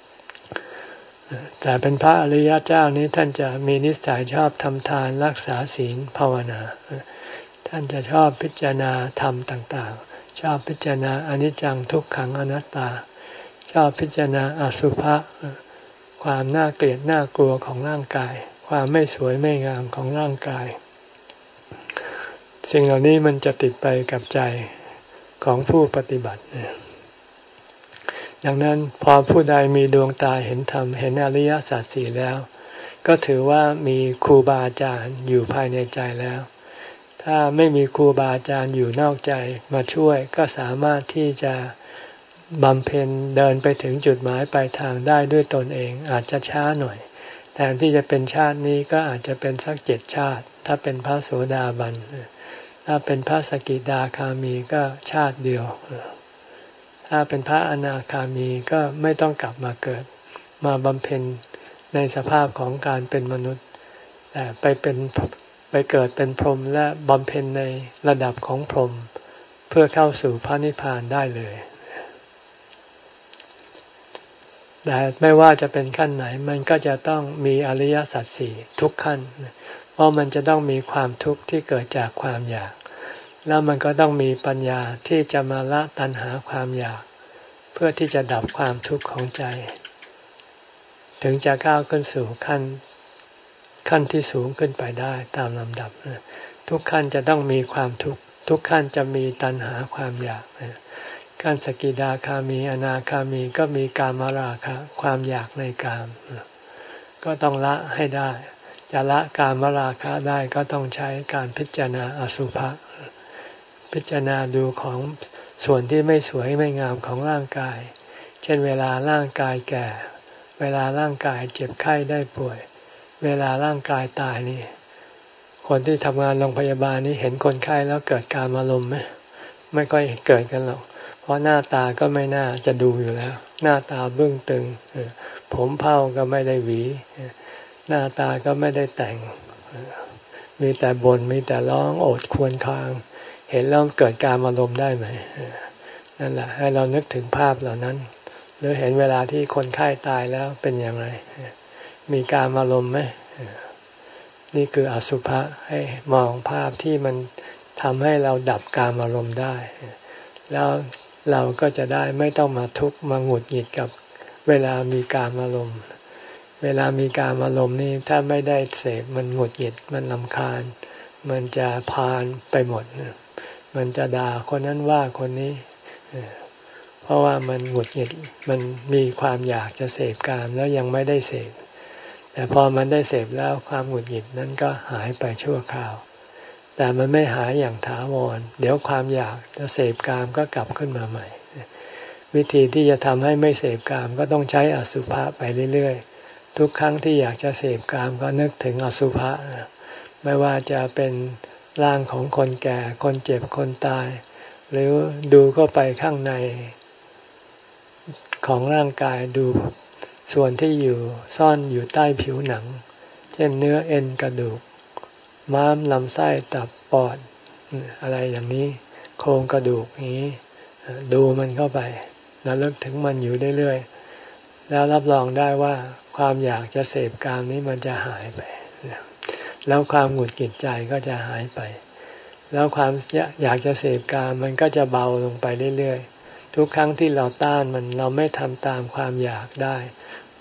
แต่เป็นพระอริยเจ้านี้ท่านจะมีนิสัยชอบทำทานรักษาศีลภาวนาท่านจะชอบพิจารณาธรรมต่างๆชอบพิจารณาอนิจจังทุกขังอนัตตาชอบพิจารณาอสุภะความน่าเกลียดน่ากลัวของร่างกายความไม่สวยไม่งามของร่างกายสิ่งเหล่านี้มันจะติดไปกับใจของผู้ปฏิบัติดังนั้นพอผู้ใดมีดวงตาเห็นธรรมเห็นอริยสัจสี่แล้วก็ถือว่ามีครูบาอาจารย์อยู่ภายในใจแล้วถ้าไม่มีครูบาอาจารย์อยู่นอกใจมาช่วยก็สามารถที่จะบำเพ็ญเดินไปถึงจุดหมายปลายทางได้ด้วยตนเองอาจจะช้าหน่อยแทนที่จะเป็นชาตินี้ก็อาจจะเป็นสักเจ็ดชาติถ้าเป็นพระโสดาบันถ้าเป็นพระสกิทาคามีก็ชาติเดียวถ้าเป็นพระอนาคามีก็ไม่ต้องกลับมาเกิดมาบำเพ็ญในสภาพของการเป็นมนุษย์แต่ไปเป็นไปเกิดเป็นพรหมและบำเพ็ญในระดับของพรหมเพื่อเข้าสู่พระนิพพานได้เลยแต่ไม่ว่าจะเป็นขั้นไหนมันก็จะต้องมีอริยสัจสี่ทุกขั้นเพราะมันจะต้องมีความทุกข์ที่เกิดจากความอยากแล้วมันก็ต้องมีปัญญาที่จะมาละตัณหาความอยากเพื่อที่จะดับความทุกข์ของใจถึงจะก้าวขึ้นสู่ขั้นขั้นที่สูงขึ้นไปได้ตามลำดับทุกขั้นจะต้องมีความทุกข์ทุกขั้นจะมีตัณหาความอยากขั้นสกิทาคามีอนาคามีก็มีกามราคะความอยากในกามก็ต้องละให้ได้จะละกามราคะได้ก็ต้องใช้การพิจารณาอสุภะพิจารณาดูของส่วนที่ไม่สวยไม่งามของร่างกายเช่นเวลาร่างกายแก่เวลาร่างกายเจ็บไข้ได้ป่วยเวลาร่างกายตายนี่คนที่ทำงานโรงพยาบาลนี่เห็นคนไข้แล้วเกิดการอารมณ์ไหมไม่ค่อยเกิดกันหรอกเพราะหน้าตาก็ไม่น่าจะดูอยู่แล้วหน้าตาเบื้องตึงผมเผ้าก็ไม่ได้หวีหน้าตาก็ไม่ได้แต่งมีแต่บ่นมีแต่ร้องโอดครวญครางเห็นแล้วเกิดการอารมณ์ได้ไหมนั่นแหละให้เรานึกถึงภาพเหล่านั้นหรือเห็นเวลาที่คนไข้ตายแล้วเป็นอย่างไรมีการอารมณ์ไหมนี่คืออสุภะให้มองภาพที่มันทำให้เราดับการอารมณ์ได้แล้วเราก็จะได้ไม่ต้องมาทุกข์มาหงุดหงิดกับเวลามีการอารมณ์เวลามีการอารมณ์นี่ถ้าไม่ได้เสพมันหงุดหงิดมันรำคาญมันจะพาลไปหมดมันจะด่าคนนั้นว่าคนนี้เพราะว่ามันหงุดหงิดมันมีความอยากจะเสพกามแล้วยังไม่ได้เสพแต่พอมันได้เสพแล้วความหงุดหงิดนั้นก็หายไปชั่วคราวแต่มันไม่หายอย่างถาวรเดี๋ยวความอยากจะเสพกามก็กลับขึ้นมาใหม่วิธีที่จะทำให้ไม่เสพกามก็ต้องใช้อสุภะไปเรื่อยๆทุกครั้งที่อยากจะเสพกามก็นึกถึงอสุภะไม่ว่าจะเป็นร่างของคนแก่คนเจ็บคนตายหรือดูเข้าไปข้างในของร่างกายดูส่วนที่อยู่ซ่อนอยู่ใต้ผิวหนังเช่นเนื้อเอ็นกระดูกม้ามลำไส้ตับปอดอะไรอย่างนี้โครงกระดูกนี้ดูมันเข้าไปแล้วลึกถึงมันอยู่เรื่อยๆแล้วรับรองได้ว่าความอยากจะเสพกามนี้มันจะหายไปแล้วความหงุดหงิดใจก็จะหายไปแล้วความอยากจะเสพกามมันก็จะเบาลงไปเรื่อยๆทุกครั้งที่เราต้านมันเราไม่ทำตามความอยากได้ค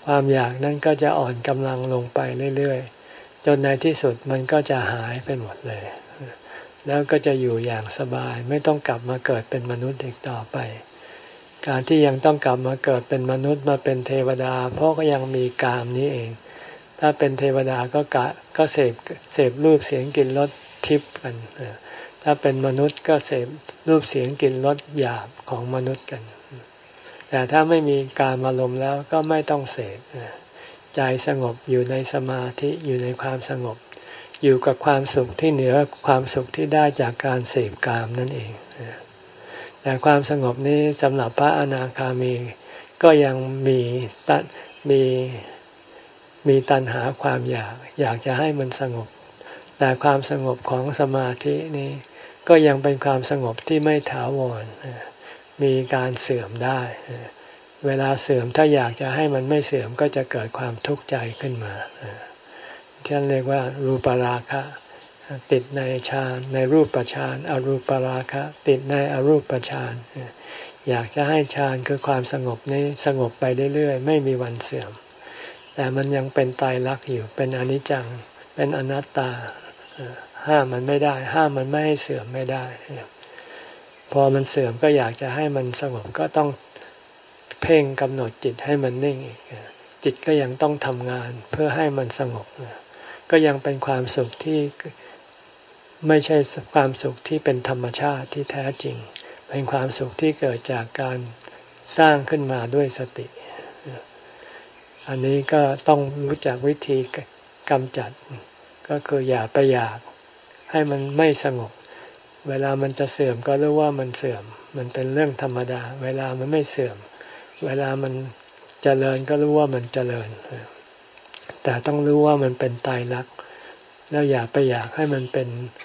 ความอยากนั้นก็จะอ่อนกำลังลงไปเรื่อยๆจนในที่สุดมันก็จะหายไปหมดเลยแล้วก็จะอยู่อย่างสบายไม่ต้องกลับมาเกิดเป็นมนุษย์อีกต่อไปการที่ยังต้องกลับมาเกิดเป็นมนุษย์มาเป็นเทวดาเพราะก็ยังมีกามนี้เองถ้าเป็นเทวดาก็กะก็เสพเสพรูปเสียงกลิ่นรสทิพย์กันถ้าเป็นมนุษย์ก็เสพรูปเสียงกลิ่นรสหยาบของมนุษย์กันแต่ถ้าไม่มีการอารมณ์แล้วก็ไม่ต้องเสพใจสงบอยู่ในสมาธิอยู่ในความสงบอยู่กับความสุขที่เหนือความสุขที่ได้จากการเสพกามนั่นเองแต่ความสงบนี้สำหรับพระอนาคามีก็ยังมีตัณมีมีตัณหาความอยากอยากจะให้มันสงบแต่ความสงบของสมาธินี้ก็ยังเป็นความสงบที่ไม่ถาวรมีการเสื่อมได้เวลาเสื่อมถ้าอยากจะให้มันไม่เสื่อมก็จะเกิดความทุกข์ใจขึ้นมาที่เรียกว่ารูปราคะติดในฌานในรูปฌานอรูปราคะติดในอรูปฌานอยากจะให้ฌานคือความสงบนี้สงบไปเรื่อยๆไม่มีวันเสื่อมแต่มันยังเป็นไตรลักษณ์อยู่เป็นอนิจจังเป็นอนัตตาห้ามมันไม่ได้ห้ามมันไม่ให้เสื่อมไม่ได้พอมันเสื่อมก็อยากจะให้มันสงบก็ต้องเพ่งกำหนดจิตให้มันนิ่งอีกจิตก็ยังต้องทำงานเพื่อให้มันสงบก็ยังเป็นความสุขที่ไม่ใช่ความสุขที่เป็นธรรมชาติที่แท้จริงเป็นความสุขที่เกิดจากการสร้างขึ้นมาด้วยสติอันนี้ก็ต้องรู้จักวิธีกำจัดก็คืออย่าไปอยากให้มันไม่สงบเวลามันจะเสื่อมก็รู้ว่ามันเสื่อมมันเป็นเรื่องธรรมดาเวลามันไม่เสื่อมเวลามันเจริญก็รู้ว่ามันเจริญแต่ต้องรู้ว่ามันเป็นไตรลักษณ์แล้วอย่าไปอยากให้มันเป็น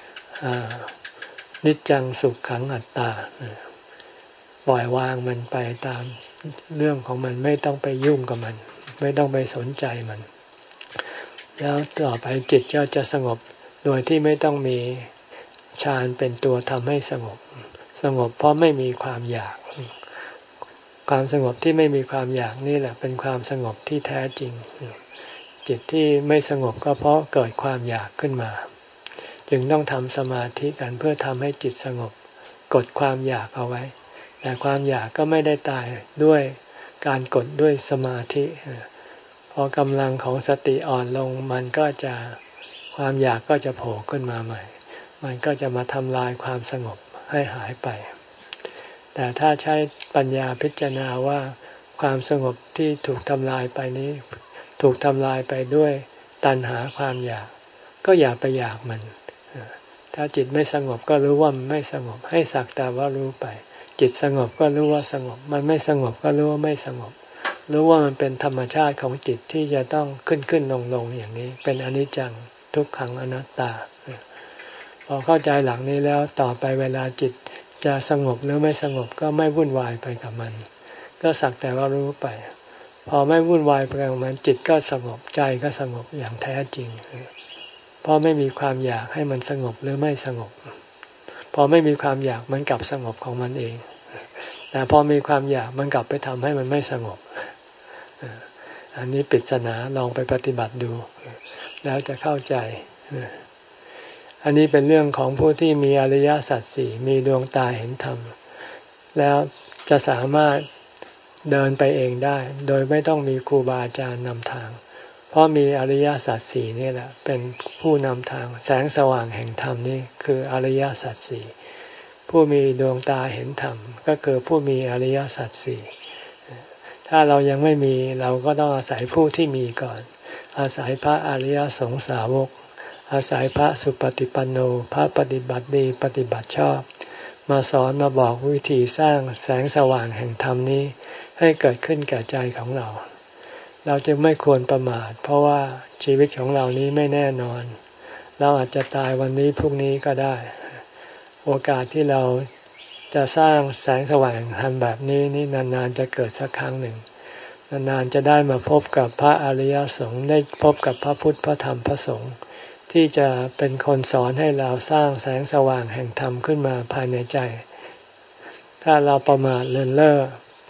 นิจจังสุขขังอัตตาปล่อยวางมันไปตามเรื่องของมันไม่ต้องไปยุ่งกับมันไม่ต้องไปสนใจมันแล้วต่อไปจิตก็จะสงบโดยที่ไม่ต้องมีฌานเป็นตัวทำให้สงบสงบเพราะไม่มีความอยากความสงบที่ไม่มีความอยากนี่แหละเป็นความสงบที่แท้จริงจิตที่ไม่สงบก็เพราะเกิดความอยากขึ้นมาจึงต้องทำสมาธิกันเพื่อทำให้จิตสงบกดความอยากเอาไว้แต่ความอยากก็ไม่ได้ตายด้วยการกดด้วยสมาธิพอกำลังของสติอ่อนลงมันก็จะความอยากก็จะโผล่ขึ้นมาใหม่มันก็จะมาทำลายความสงบให้หายไปแต่ถ้าใช้ปัญญาพิจารณาว่าความสงบที่ถูกทำลายไปนี้ถูกทำลายไปด้วยตัณหาความอยากก็อย่าไปอยากมันถ้าจิตไม่สงบก็รู้ว่ามันไม่สงบให้สักแต่ว่ารู้ไปจิตสงบก็รู้ว่าสงบมันไม่สงบก็รู้ว่าไม่สงบรู้ว่ามันเป็นธรรมชาติของจิตที่จะต้องขึ้นขึ้นลงลงอย่างนี้เป็นอนิจจังทุกขังอนัตตาพอเข้าใจหลังนี้แล้วต่อไปเวลาจิตจะสงบหรือไม่สงบก็ไม่วุ่นวายไปกับมันก็สักแต่ว่ารู้ไปพอไม่วุ่นวายไปกับมันจิตก็สงบใจก็สงบอย่างแท้จริงเพราะไม่มีความอยากให้มันสงบหรือไม่สงบพอไม่มีความอยากมันกลับสงบของมันเองแต่พอมีความอยากมันกลับไปทำให้มันไม่สงบอันนี้ปริศนาลองไปปฏิบัติดูแล้วจะเข้าใจอันนี้เป็นเรื่องของผู้ที่มีอริยสัจสี่มีดวงตาเห็นธรรมแล้วจะสามารถเดินไปเองได้โดยไม่ต้องมีครูบาอาจารย์นำทางเพราะมีอริยสัจสี่นี่แหละเป็นผู้นำทางแสงสว่างแห่งธรรมนี่คืออริยสัจสี่ผู้มีดวงตาเห็นธรรมก็คือผู้มีอริยสัจสี่ถ้าเรายังไม่มีเราก็ต้องอาศัยผู้ที่มีก่อนอาศัยพระอริยสงสาวกอาศัยพระสุปฏิปันโนพระปฏิบัติดีปฏิบัติชอบมาสอนมาบอกวิธีสร้างแสงสว่างแห่งธรรมนี้ให้เกิดขึ้นแก่ใจของเราเราจึงไม่ควรประมาทเพราะว่าชีวิตของเรานี้ไม่แน่นอนเราอาจจะตายวันนี้พรุ่งนี้ก็ได้โอกาสที่เราจะสร้างแสงสว่างธรรมแบบนี้นี่นานๆจะเกิดสักครั้งหนึ่งนานๆจะได้มาพบกับพระอริยสงฆ์ได้พบกับพระพุทธพระธรรมพระสงฆ์ที่จะเป็นคนสอนให้เราสร้างแสงสว่างแห่งธรรมขึ้นมาภายในใจถ้าเราประมาทเลินเล่อ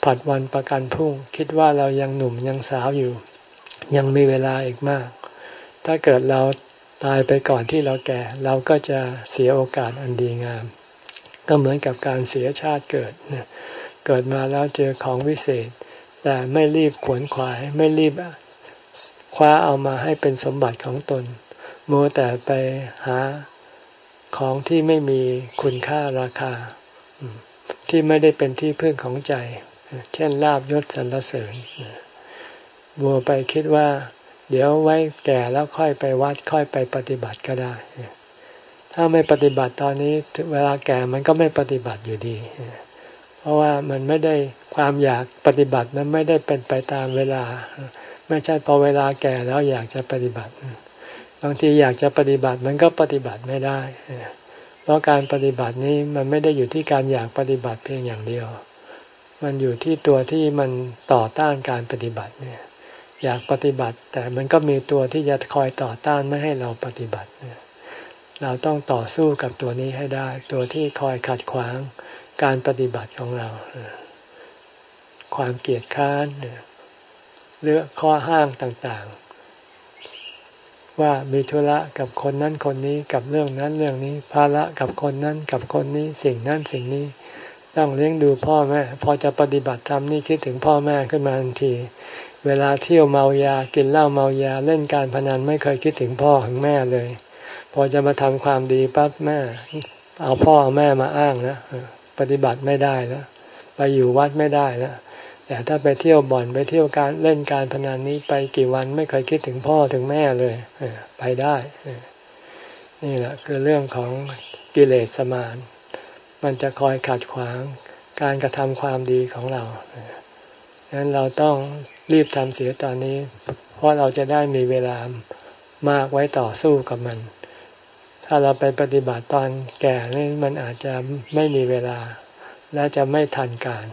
ผัดวันประกันพรุ่งคิดว่าเรายังหนุ่มยังสาวอยู่ยังมีเวลาอีกมากถ้าเกิดเราตายไปก่อนที่เราแก่เราก็จะเสียโอกาสอันดีงามก็เหมือนกับการเสียชาติเกิดเกิดมาแล้วเจอของวิเศษแต่ไม่รีบขวนขวายไม่รีบคว้าเอามาให้เป็นสมบัติของตนมัวแต่ไปหาของที่ไม่มีคุณค่าราคาที่ไม่ได้เป็นที่พึ่งของใจเช่นลาภยศสรรเสริญมัวไปคิดว่าเดี๋ยวไว้แก่แล้วค่อยไปวัดค่อยไปปฏิบัติก็ได้ถ้าไม่ปฏิบัติตอนนี้เวลาแก่มันก็ไม่ปฏิบัติอยู่ดีเพราะว่ามันไม่ได้ความอยากปฏิบัติมันไม่ได้เป็นไปตามเวลาไม่ใช่พอเวลาแก่แล้วอยากจะปฏิบัติบางทีอยากจะปฏิบัติมันก็ปฏิบัติไม่ได้เพราะการปฏิบัตินี้มันไม่ได้อยู่ที่การอยากปฏิบัติเพียงอย่างเดียวมันอยู่ที่ตัวที่มันต่อต้านการปฏิบัติเนี่ยอยากปฏิบัติแต่มันก็มีตัวที่จะคอยต่อต้านไม่ให้เราปฏิบัติเราต้องต่อสู้กับตัวนี้ให้ได้ตัวที่คอยขัดขวางการปฏิบัติของเราความเกลียดคร้านเรื่องข้อห้ามต่างๆว่ามีธุระกับคนนั้นคนนี้กับเรื่องนั้นเรื่องนี้ภาระกับคนนั้นกับคนนี้สิ่งนั้นสิ่งนี้ต้องเลี้ยงดูพ่อแม่พอจะปฏิบัติธรรมนี่คิดถึงพ่อแม่ขึ้นมาทันทีเวลาเที่ยวเมายากินเหล้าเมายาเล่นการพนันไม่เคยคิดถึงพ่อถึงแม่เลยพอจะมาทำความดีปั๊บแม่เอาพ่อเอาแม่มาอ้างนะปฏิบัติไม่ได้แล้วไปอยู่วัดไม่ได้แล้วแต่ถ้าไปเที่ยวบ่อนไปเที่ยวการเล่นการพนันนี้ไปกี่วันไม่เคยคิดถึงพ่อถึงแม่เลยไปได้นี่แหละคือเรื่องของกิเลสมารมันจะคอยขัดขวางการกระทำความดีของเราดังนั้นเราต้องรีบทำเสียตอนนี้เพราะเราจะได้มีเวลามากไว้ต่อสู้กับมันถ้าเราไปปฏิบัติตอนแก่นี่มันอาจจะไม่มีเวลาและจะไม่ทันการ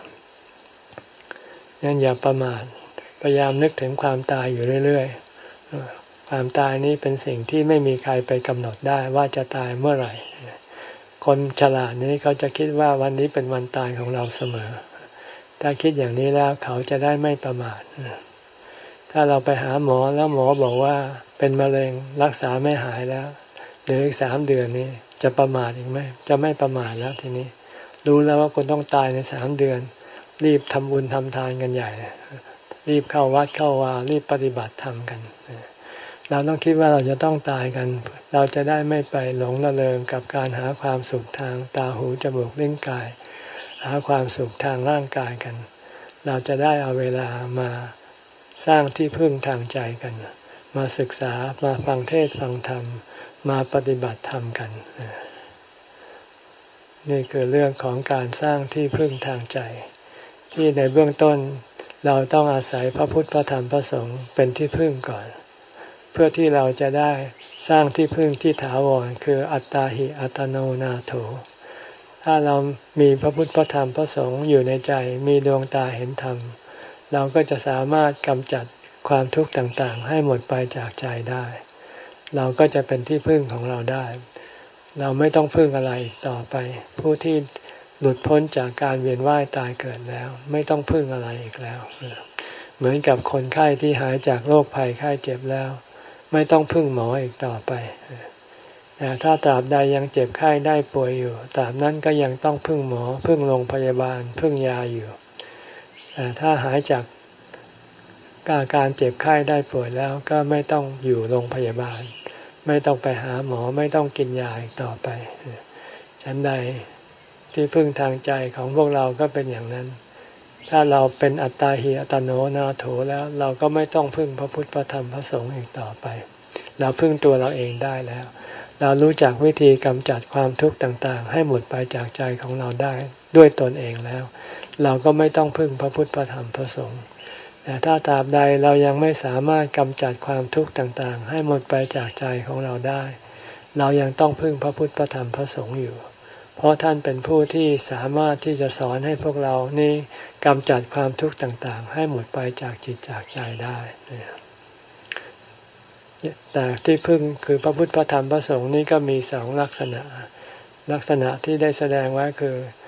งั้นอย่าประมาทพยายามนึกถึงความตายอยู่เรื่อยๆความตายนี้เป็นสิ่งที่ไม่มีใครไปกำหนดได้ว่าจะตายเมื่อไหร่คนฉลาดนี้เขาจะคิดว่าวันนี้เป็นวันตายของเราเสมอถ้าคิดอย่างนี้แล้วเขาจะได้ไม่ประมาทถ้าเราไปหาหมอแล้วหมอบอกว่าเป็นมะเร็งรักษาไม่หายแล้วเหลืออีกสามเดือนนี้จะประมาทอีกไหมจะไม่ประมาทแล้วทีนี้รู้แล้วว่าคุณต้องตายในสามเดือนรีบทำบุญทำทานกันใหญ่รีบเข้าวัดเข้าวารีบปฏิบัติธรรมกันเราต้องคิดว่าเราจะต้องตายกันเราจะได้ไม่ไปหลงระเริงกับการหาความสุขทางตาหูจมูกลิ้นกายหาความสุขทางร่างกายกันเราจะได้เอาเวลามาสร้างที่พึ่งทางใจกันมาศึกษามาฟังเทศน์ฟังธรรมมาปฏิบัติธรรมกันนี่คือเรื่องของการสร้างที่พึ่งทางใจที่ในเบื้องต้นเราต้องอาศัยพระพุทธพระธรรมพระสงฆ์เป็นที่พึ่งก่อนเพื่อที่เราจะได้สร้างที่พึ่งที่ถาวรคืออัตตาหิอัตโนนาโถถ้าเรามีพระพุทธพระธรรมพระสงฆ์อยู่ในใจมีดวงตาเห็นธรรมเราก็จะสามารถกำจัดความทุกข์ต่างๆให้หมดไปจากใจได้เราก็จะเป็นที่พึ่งของเราได้เราไม่ต้องพึ่งอะไรต่อไปผู้ที่หลุดพ้นจากการเวียนว่ายตายเกิดแล้วไม่ต้องพึ่งอะไรอีกแล้วเหมือนกับคนไข้ที่หายจากโรคภัยไข้เจ็บแล้วไม่ต้องพึ่งหมออีกต่อไปแต่ถ้าตราบใดยังเจ็บไข้ได้ป่วยอยู่ตราบนั้นก็ยังต้องพึ่งหมอพึ่งโรงพยาบาลพึ่งยาอยู่แต่ถ้าหายจากอาการเจ็บไข้ได้ป่วยแล้วก็ไม่ต้องอยู่โรงพยาบาลไม่ต้องไปหาหมอไม่ต้องกินยาอีกต่อไปฉันใดที่พึ่งทางใจของพวกเราก็เป็นอย่างนั้นถ้าเราเป็นอัตตาหิอัตโนนาโถแล้วเราก็ไม่ต้องพึ่งพระพุทธพระธรรมพระสงฆ์อีกต่อไปเราพึ่งตัวเราเองได้แล้วเรารู้จักวิธีกำจัดความทุกข์ต่างๆให้หมดไปจากใจของเราได้ด้วยตนเองแล้วเราก็ไม่ต้องพึ่งพระพุทธพระธรรมพระสงฆ์แต่ถ้าตราบใดเรายังไม่สามารถกำจัดความทุกข์ต่างๆให้หมดไปจากใจของเราได้เรายังต้องพึ่งพระพุทธพระธรรมพระสงฆ์อยู่เพราะท่านเป็นผู้ที่สามารถที่จะสอนให้พวกเรานี่กำจัดความทุกข์ต่างๆให้หมดไปจากจิตจากใจได้แต่ที่พึ่งคือพระพุทธพระธรรมพระสงฆ์นี่ก็มีสองลักษณะลักษณะที่ได้แสดงไว้คือเ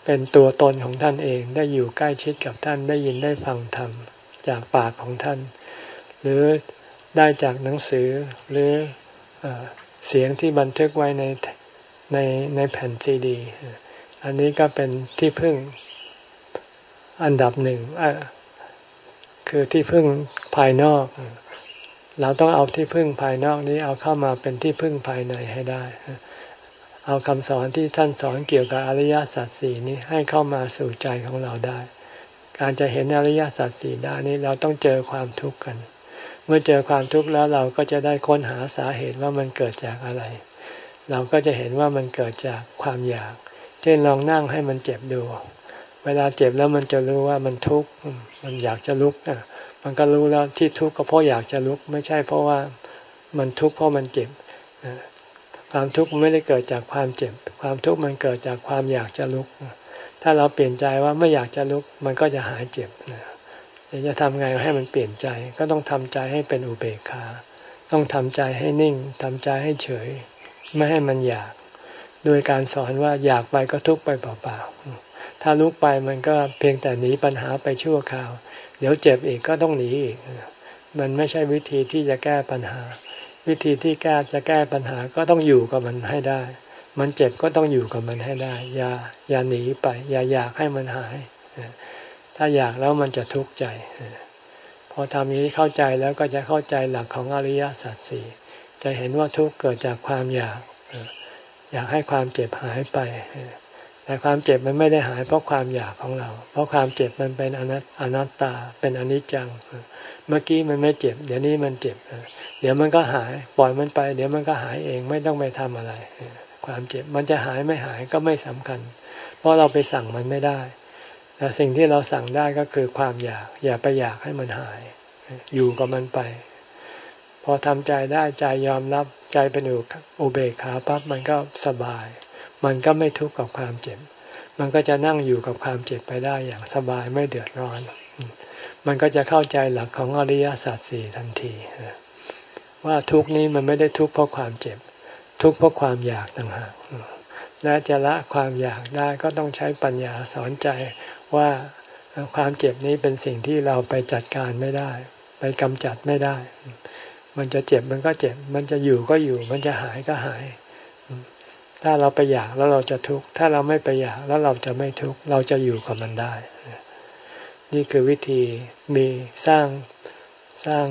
เป็นตัวตนของท่านเองได้อยู่ใกล้ชิดกับท่านได้ยินได้ฟังธรรมจากปากของท่านหรือได้จากหนังสือหรือเสียงที่บันทึกไว้ในในในแผ่นซีดีอันนี้ก็เป็นที่พึ่งอันดับหนึ่งคือที่พึ่งภายนอกเราต้องเอาที่พึ่งภายนอกนี้เอาเข้ามาเป็นที่พึ่งภายในให้ได้เอาคำสอนที่ท่านสอนเกี่ยวกับอริยสัจสี่นี้ให้เข้ามาสู่ใจของเราได้การจะเห็นอริยสัจสี่ได้นี้เราต้องเจอความทุกข์กันเมื่อเจอความทุกข์แล้วเราก็จะได้ค้นหาสาเหตุว่ามันเกิดจากอะไรเราก็จะเห็นว่ามันเกิดจากความอยากเช่นลองนั่งให้มันเจ็บดูเวลาเจ็บแล้วมันจะรู้ว่ามันทุกข์มันอยากจะลุกมันก็รู้แล้วที่ทุกข์ก็เพราะอยากจะลุกไม่ใช่เพราะว่ามันทุกข์เพราะมันเจ็บความทุกข์มันไม่ได้เกิดจากความเจ็บความทุกข์มันเกิดจากความอยากจะลุกถ้าเราเปลี่ยนใจว่าไม่อยากจะลุกมันก็จะหายเจ็บจะทำไงให้มันเปลี่ยนใจก็ต้องทำใจให้เป็นอุเบกขาต้องทำใจให้นิ่งทำใจให้เฉยไม่ให้มันอยากโดยการสอนว่าอยากไปก็ทุกข์ไปเปล่าๆถ้าลุกไปมันก็เพียงแต่หนีปัญหาไปชั่วคราวเดี๋ยวเจ็บอีกก็ต้องหนีอีกมันไม่ใช่วิธีที่จะแก้ปัญหาวิธีที่แก้จะแก้ปัญหาก็ต้องอยู่กับมันให้ได้มันเจ็บก็ต้องอยู่กับมันให้ได้อย่าอย่าหนีไปอย่าอยากให้มันหายถ้าอยากแล้วมันจะทุกข์ใจพอทำนี้เข้าใจแล้วก็จะเข้าใจหลักของอริยสัจสี่จะเห็นว่าทุกข์เกิดจากความอยากอยากให้ความเจ็บหายไปแต่ความเจ็บมันไม่ได้หายเพราะความอยากของเราเพราะความเจ็บมันเป็นอนัตอนัตตาเป็นอนิจจังเมื่อกี้มันไม่เจ็บเดี๋ยวนี้มันเจ็บเดี๋ยวมันก็หายปล่อยมันไปเดี๋ยวมันก็หายเองไม่ต้องไปทำอะไรความเจ็บมันจะหายไม่หายก็ไม่สำคัญเพราะเราไปสั่งมันไม่ได้แต่สิ่งที่เราสั่งได้ก็คือความอยากอย่าไปอยากให้มันหายอยู่กับมันไปพอทำใจได้ใจยอมรับใจเป็นอุเบกขาปั๊บมันก็สบายมันก็ไม่ทุกข์กับความเจ็บมันก็จะนั่งอยู่กับความเจ็บไปได้อย่างสบายไม่เดือดร้อนมันก็จะเข้าใจหลักของอริยสัจสี่ทันทีว่าทุกข์นี้มันไม่ได้ทุกข์เพราะความเจ็บทุกข์เพราะความอยากต่างหากและจะละความอยากได้ก็ต้องใช้ปัญญาสอนใจว่าความเจ็บนี้เป็นสิ่งที่เราไปจัดการไม่ได้ไปกำจัดไม่ได้มันจะเจ็บมันก็เจ็บมันจะอยู่ก็อยู่มันจะหายก็หายถ้าเราไปอยากแล้วเราจะทุกข์ถ้าเราไม่ไปอยากแล้วเราจะไม่ทุกข์เราจะอยู่กับมันได้นี่คือวิธีมีสร้างสร้าง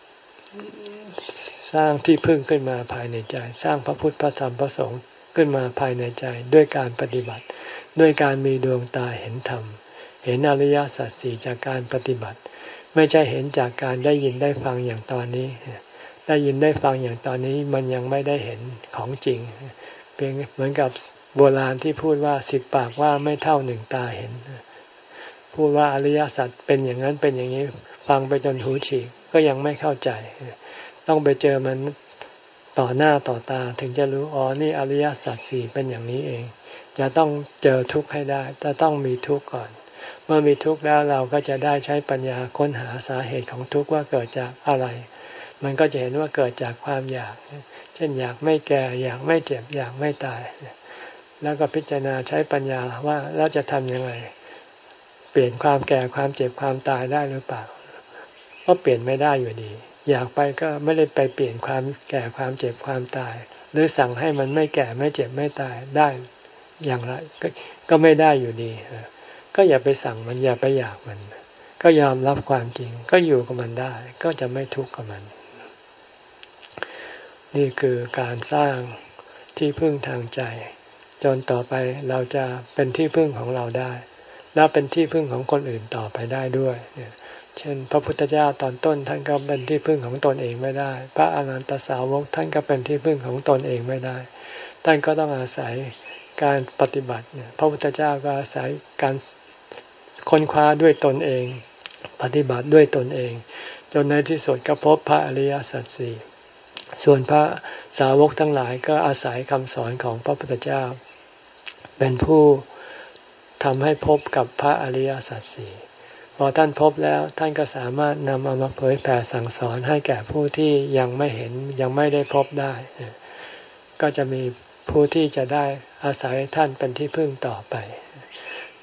สร้างที่พึ่งขึ้นมาภายในใจสร้างพระพุทธพระธรรมพระสงฆ์ขึ้นมาภายในใจด้วยการปฏิบัติด้วยการมีดวงตาเห็นธรรมเห็นอริยสัจสี่จากการปฏิบัติไม่ใช่เห็นจากการได้ยินได้ฟังอย่างตอนนี้ได้ยินได้ฟังอย่างตอนนี้มันยังไม่ได้เห็นของจริงเพียงเหมือนกับโบราณที่พูดว่าสิบปากว่าไม่เท่าหนึ่งตาเห็นพูดว่าอริยสัจเป็นอย่างนั้นเป็นอย่างนี้ฟังไปจนหูฉีกก็ยังไม่เข้าใจต้องไปเจอมันต่อหน้าต่อตาถึงจะรู้อ๋อนี่อริยสัจสี่เป็นอย่างนี้เองจะต้องเจอทุกข์ให้ได้จะต้องมีทุกข์ก่อนเมื่อมีทุกข์แล้วเราก็จะได้ใช้ปัญญาค้นหาสาเหตุของทุกข์ว่าเกิดจากอะไรมันก็จะเห็นว่าเกิดจากความอยากเช่นอยากไม่แก่อยากไม่เจ็บอยากไม่ตายแล้วก็พิจารณาใช้ปัญญาว่าแล้วจะทำยังไงเปลี่ยนความแก่ความเจ็บความตายได้หรือเปล่าก็เปลี่ยนไม่ได้อยู่ดีอยากไปก็ไม่ได้ไปเปลี่ยนความแก่ความเจ็บความตายหรือสั่งให้มันไม่แก่ไม่เจ็บไม่ตายได้อย่างไรก็ก็ไม่ได้อยู่ดีก็อย่าไปสั่งมันอย่าไปอยากมันก็ยอมรับความจริงก็อยู่กับมันได้ก็จะไม่ทุกข์กับมันนี่คือการสร้างที่พึ่งทางใจจนต่อไปเราจะเป็นที่พึ่งของเราได้และเป็นที่พึ่งของคนอื่นต่อไปได้ด้วยเช่นพระพุทธเจ้าตอนต้นท่านก็เป็นที่พึ่งของตนเองไม่ได้พระอรหันตสาวกท่านก็เป็นที่พึ่งของตนเองไม่ได้ท่านก็ต้องอาศัยการปฏิบัติพระพุทธเจ้าก็อาศัยการค้นคว้าด้วยตนเองปฏิบัติด้วยตนเองจนในที่สุดก็พบพระอริยสัจสี่ส่วนพระสาวกทั้งหลายก็อาศัยคำสอนของพระพุทธเจ้าเป็นผู้ทำให้พบกับพระอริยสัจสี่พอท่านพบแล้วท่านก็สามารถนำเอามาเผยแผ่สั่งสอนให้แก่ผู้ที่ยังไม่เห็นยังไม่ได้พบได้ก็จะมีผู้ที่จะได้อาศัยท่านเป็นที่พึ่งต่อไป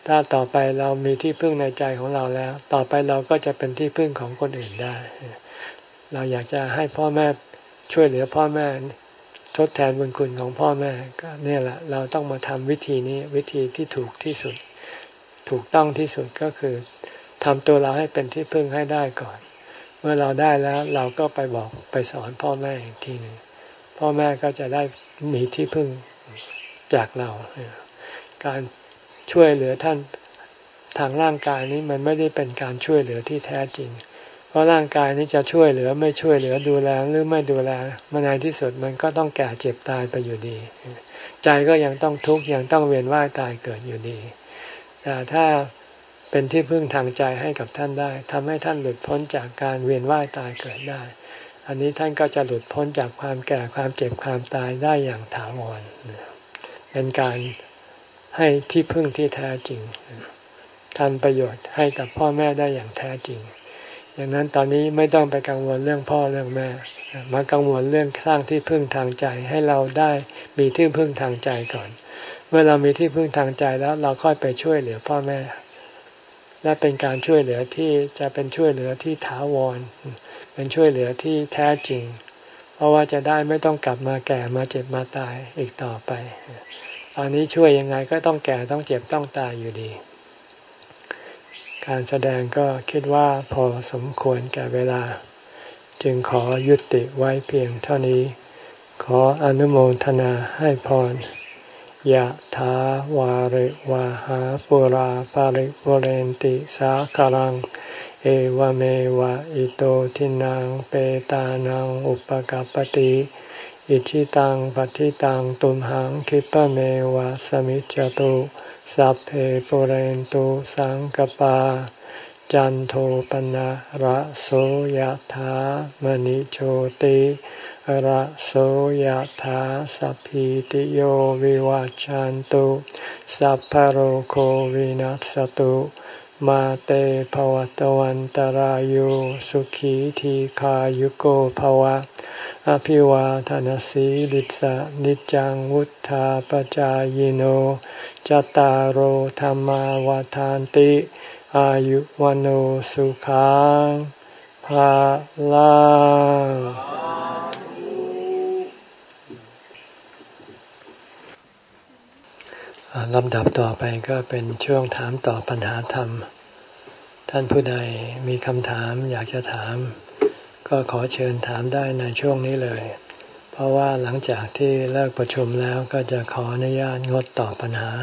ถ้าต่อไปเรามีที่พึ่งในใจของเราแล้วต่อไปเราก็จะเป็นที่พึ่งของคนอื่นได้เราอยากจะให้พ่อแม่ช่วยเหลือพ่อแม่ทดแทนบุญคุณของพ่อแม่ก็เนี่ยแหละเราต้องมาทำวิธีนี้วิธีที่ถูกที่สุดถูกต้องที่สุดก็คือทำตัวเราให้เป็นที่พึ่งให้ได้ก่อนเมื่อเราได้แล้วเราก็ไปบอกไปสอนพ่อแม่อีกทีหนึ่งพ่อแม่ก็จะได้มีที่พึ่งจากเราการช่วยเหลือท่านทางร่างกายนี้มันไม่ได้เป็นการช่วยเหลือที่แท้จริงเพราะร่างกายนี้จะช่วยเหลือไม่ช่วยเหลือดูแลหรือไม่ดูแลมันในที่สุดมันก็ต้องแก่เจ็บตายไปอยู่ดีใจก็ยังต้องทุกข์ยังต้องเวียนว่ายตายเกิดอยู่ดีแต่ถ้าเป็นที่พึ่งทางใจให้กับท่านได้ทำให้ท่านหลุดพ้นจากการเวียนว่ายตายเกิดได้อันนี้ท่านก็จะหลุดพ้นจากความแก่ความเจ็บความตายได้อย่างถาวรเป็นการให้ที่พึ่งที่แท้จริงทำประโยชน์ให้กับพ่อแม่ได้อย่างแท้จริงอย่างนั้นตอนนี้ไม่ต้องไปกังวลเรื่องพ่อเรื่องแม่มากังวลเรื่องสร้างที่พึ่งทางใจให้เราได้มีที่พึ่งทางใจก่อนเมื่อเรามีที่พึ่งทางใจแล้วเราค่อยไปช่วยเหลือพ่อแม่และเป็นการช่วยเหลือที่จะเป็นช่วยเหลือที่ถาวรเป็นช่วยเหลือที่แท้จริงเพราะว่าจะได้ไม่ต้องกลับมาแก่มาเจ็บมาตายอีกต่อไปตอนนี้ช่วยยังไงก็ต้องแก่ต้องเจ็บต้องตายอยู่ดีการแสดงก็คิดว่าพอสมควรแก่เวลาจึงขอยุติไว้เพียงเท่านี้ขออนุโมทนาให้พรยะถาวาริวาหาปุราปาริปุเรนติสาคารังเอวเมวะอิโตทินังเปตานังอุปกัปปติอิชิตังปฏิตังตุมหังคิปะเมวะสมิจจตุสัพเพปุเรนตุสังกปาจันโทปนะระโสยถามณิโชติระโสยถาสัพพิติโยวิวัจจันตุสัพพะโรโควินัสตุมาเตภวัตวันตารโยสุขีทีขายุโกภวะอภิวาทนาสีลิสะนิจังวุธาปจายโนจตารโหธรรมาวาทานติอายุวันโอสุขังภาลังลำดับต่อไปก็เป็นช่วงถามตอบปัญหาธรรมท่านผู้ใดมีคำถามอยากจะถามก็ขอเชิญถามได้ในช่วงนี้เลยเพราะว่าหลังจากที่เลิกประชุมแล้วก็จะขออนุญาตงดตอบปัญหา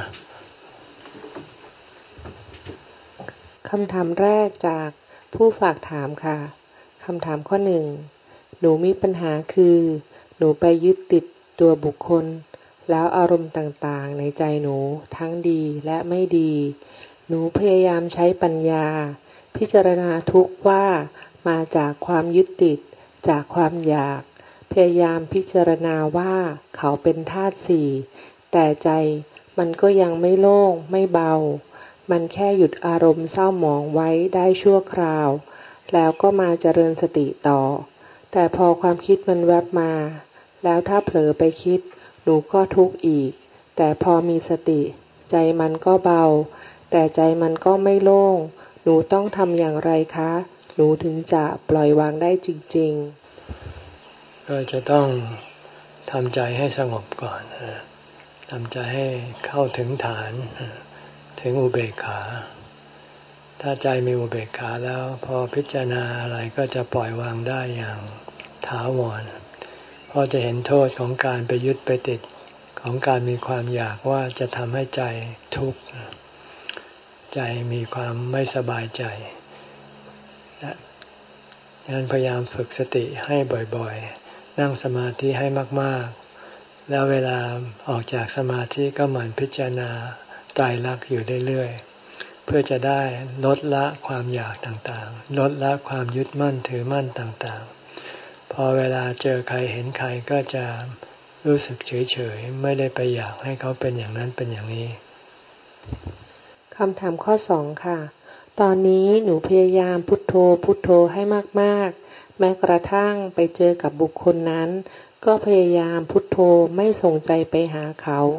คำถามแรกจากผู้ฝากถามค่ะคำถามข้อหนึ่งหนูมีปัญหาคือหนูไปยึดติดตัวบุคคลแล้วอารมณ์ต่างๆในใจหนูทั้งดีและไม่ดีหนูพยายามใช้ปัญญาพิจารณาทุกข์ว่ามาจากความยึดติดจากความอยากพยายามพิจารณาว่าเขาเป็นธาตุสี่แต่ใจมันก็ยังไม่โล่งไม่เบามันแค่หยุดอารมณ์เศร้าหมองไว้ได้ชั่วคราวแล้วก็มาเจริญสติต่อแต่พอความคิดมันแวบมาแล้วถ้าเผลอไปคิดหนูก็ทุกข์อีกแต่พอมีสติใจมันก็เบาแต่ใจมันก็ไม่โล่งหนูต้องทำอย่างไรคะหนูถึงจะปล่อยวางได้จริงๆ
ก็จะต้องทำใจให้สงบก่อนทำใจให้เข้าถึงฐานถึงอุเบกขาถ้าใจมีอุเบกขาแล้วพอพิจารณาอะไรก็จะปล่อยวางได้อย่างถาวรเพราะจะเห็นโทษของการไปยึดไปติดของการมีความอยากว่าจะทำให้ใจทุกข์ใจมีความไม่สบายใจดังนั้นพยายามฝึกสติให้บ่อยๆนั่งสมาธิให้มากๆแล้วเวลาออกจากสมาธิก็หมั่นพิจารณาไตรลักษณ์อยู่เรื่อยๆเพื่อจะได้ลดละความอยากต่างๆลดละความยึดมั่นถือมั่นต่างๆพอเวลาเจอใครเห็นใครก็จะรู้สึกเฉยๆไม่ได้ไปอยากให้เขาเป็นอย่างนั้นเป็นอย่างนี้
คำถามข้อสองค่ะตอนนี้หนูพยายามพุทโธพุทโธให้มากๆแม้กระทั่งไปเจอกับบุคคลนั้นก็พยายามพุทโธไม่ส่งใจไปหาเขาพ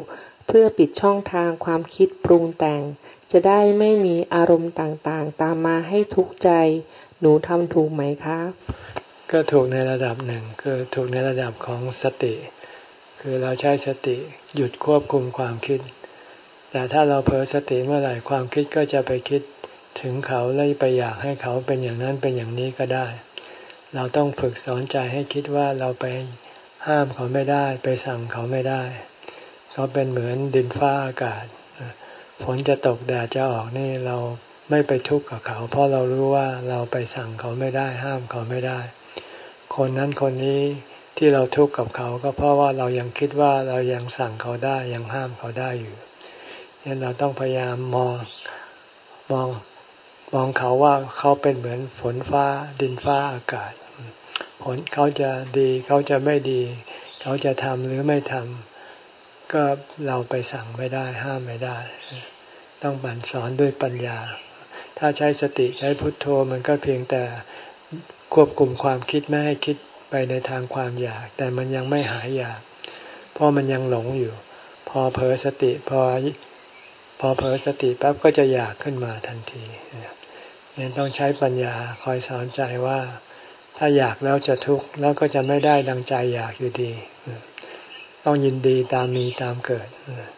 พื่อปิดช่องทางความคิดปรุงแต่งจะได้ไม่มีอารมณ์ต่างๆตามมาให้ทุกข์ใจหนูทำถูกไหมคะ
ก็ถูกในระดับหนึ่งคือถูกในระดับของสติคือเราใช้สติหยุดควบคุมความคิดแต่ถ้าเราเผลอสติเมื่อไหร่ความคิดก็จะไปคิดถึงเขาแล้วไปอยากให้เขาเป็นอย่างนั้นเป็นอย่างนี้ก็ได้เราต้องฝึกสอนใจให้คิดว่าเราไปห้ามเขาไม่ได้ไปสั่งเขาไม่ได้เขาเป็นเหมือนดินฟ้าอากาศฝนจะตกแดดจะออกนี่เราไม่ไปทุกข์กับเขาเพราะเรารู้ว่าเราไปสั่งเขาไม่ได้ห้ามเขาไม่ได้คนนั้นคนนี้ที่เราทุกข์กับเขาก็เพราะว่าเรายังคิดว่าเรายังสั่งเขาได้ยังห้ามเขาได้อยู่ฉะนั้นเราต้องพยายามมองมองมองเขาว่าเขาเป็นเหมือนฝนฟ้าดินฟ้าอากาศผลเขาจะดีเขาจะไม่ดีเขาจะทำหรือไม่ทำก็เราไปสั่งไม่ได้ห้ามไม่ได้ต้องบั่นสอนด้วยปัญญาถ้าใช้สติใช้พุทโธมันก็เพียงแต่ควบคุมความคิดไม่ให้คิดไปในทางความอยากแต่มันยังไม่หายอยากเพราะมันยังหลงอยู่พอเผลอสติพอพอเผลอสติปั๊บก็จะอยากขึ้นมาทันทีเนี่ยต้องใช้ปัญญาคอยสอนใจว่าถ้าอยากแล้วจะทุกข์แล้วก็จะไม่ได้ดังใจอยากอยู่ดีต้องยินดีตามมีตามเกิด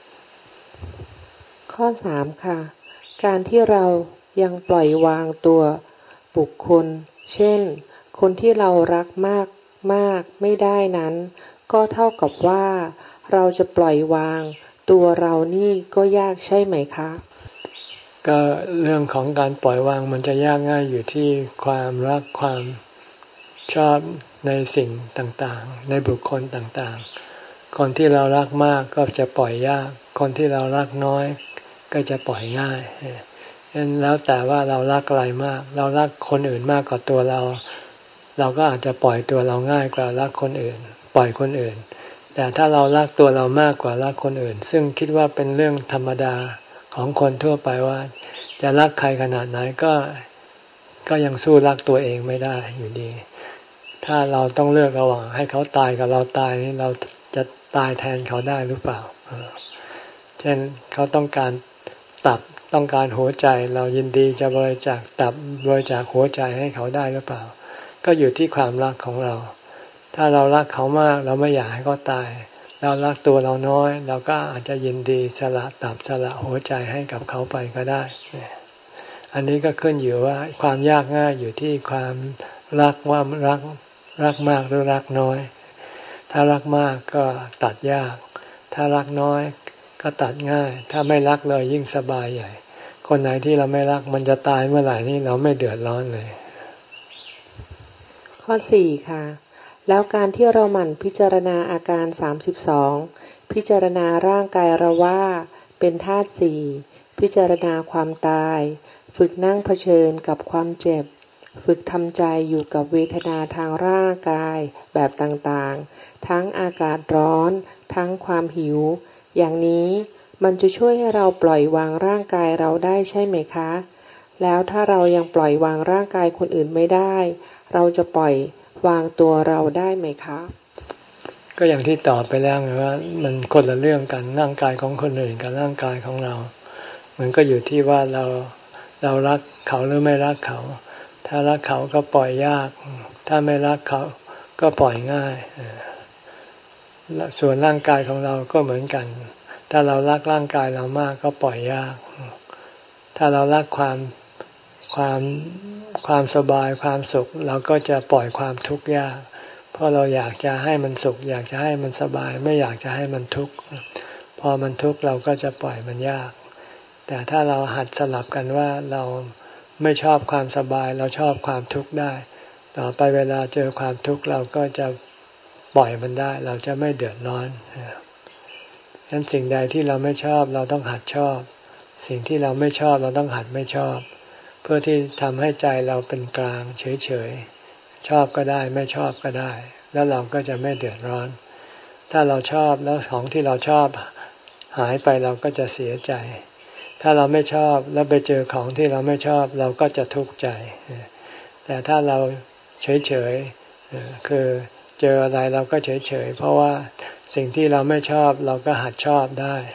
ข้อสามค่ะการที่เรายังปล่อยวางตัวบุคคลเช่นคนที่เรารักมากมากไม่ได้นั้นก็เท่ากับว่าเราจะปล่อยวางตัวเรานี่ก็ยากใช่ไหมคะ
ก็เรื่องของการปล่อยวางมันจะยากง่ายอยู่ที่ความรักความชอบในสิ่งต่างๆในบุคคลต่างๆคนที่เรารักมากก็จะปล่อยยากคนที่เรารักน้อยก็จะปล่อยง่ายฉะนั้นแล้วแต่ว่าเรารักอะไรมากเรารักคนอื่นมากกว่าตัวเราเราก็อาจจะปล่อยตัวเราง่ายกว่ารักคนอื่นปล่อยคนอื่นแต่ถ้าเรารักตัวเรามากกว่ารักคนอื่นซึ่งคิดว่าเป็นเรื่องธรรมดาของคนทั่วไปว่าจะรักใครขนาดไหนก็ก็ยังสู้รักตัวเองไม่ได้อยู่ดีถ้าเราต้องเลือกระหว่างให้เขาตายกับเราตายนี่เราจะตายแทนเขาได้หรือเปล่าเช่นเขาต้องการตับต้องการหัวใจเรายินดีจะบริจาคตับบริจาคหัวใจให้เขาได้หรือเปล่าก็อยู่ที่ความรักของเราถ้าเรารักเขามากเราไม่อยากให้เขาตายเรารักตัวเราน้อยเราก็อาจจะยินดีสละตับสละหัวใจให้กับเขาไปก็ได้อันนี้ก็ขึ้นอยู่ว่าความยากง่ายอยู่ที่ความรักว่ารักรักมากหรือรักน้อยถ้ารักมากก็ตัดยากถ้ารักน้อยก็ตัดง่ายถ้าไม่รักเลยยิ่งสบายใหญ่คนไหนที่เราไม่รักมันจะตายเมื่อไหร่นี่เราไม่เดือดร้อนเลย
ข้อสี่ค่ะแล้วการที่เราหมั่นพิจารณาอาการสามสิบสองพิจารณาร่างกายเราว่าเป็นธาตุสี่พิจารณาความตายฝึกนั่งเผชิญกับความเจ็บฝึกทำใจอยู่กับเวทนาทางร่างกายแบบต่างๆทั้งอากาศร้อนทั้งความหิวอย่างนี้มันจะช่วยให้เราปล่อยวางร่างกายเราได้ใช่ไหมคะแล้วถ้าเรายังปล่อยวางร่างกายคนอื่นไม่ได้เราจะปล่อยวางตัวเราได้ไหมคะ
ก็อย่างที่ตอบไปแล้วไงว่ามันคนละเรื่องกันร่างกายของคนอื่นกับร่างกายของเรามันก็อยู่ที่ว่าเราเรารักเขาหรือไม่รักเขาถ้ารักเขาก็ปล่อยยากถ้าไม่รักเขาก็ปล่อยง่ายส่วนร่างกายของเราก็เหมือนกันถ้าเรารักร่างกายเรามากก็ปล่อยยากถ้าเรารักความความความสบายความสุขเราก็จะปล่อยความทุกข์ยากเพราะเราอยากจะให้มันสุขอยากจะให้มันสบายไม่อยากจะให้มันทุกข์พอมันทุกข์เราก็จะปล่อยมันยากแต่ถ้าเราหัดสลับกันว่าเราไม่ชอบความสบายเราชอบความทุกข์ได้ต่อไปเวลาเจอความทุกข์เราก็จะปล่อยมันได้เราจะไม่เดือดร้อนฉะนั้นสิ่งใดที่เราไม่ชอบเราต้องหัดชอบสิ่งที่เราไม่ชอบเราต้องหัดไม่ชอบเพื่อที่ทำให้ใจเราเป็นกลางเฉยๆชอบก็ได้ไม่ชอบก็ได้แล้วเราก็จะไม่เดือดร้อนถ้าเราชอบแล้วของที่เราชอบหายไปเราก็จะเสียใจถ้าเราไม่ชอบแล้วไปเจอของที่เราไม่ชอบเราก็จะทุกข์ใจแต่ถ้าเราเฉยๆคือเจออะไรเราก็เฉยๆเพราะว่าสิ่งที่เราไม่ชอบเราก็หัดชอบได้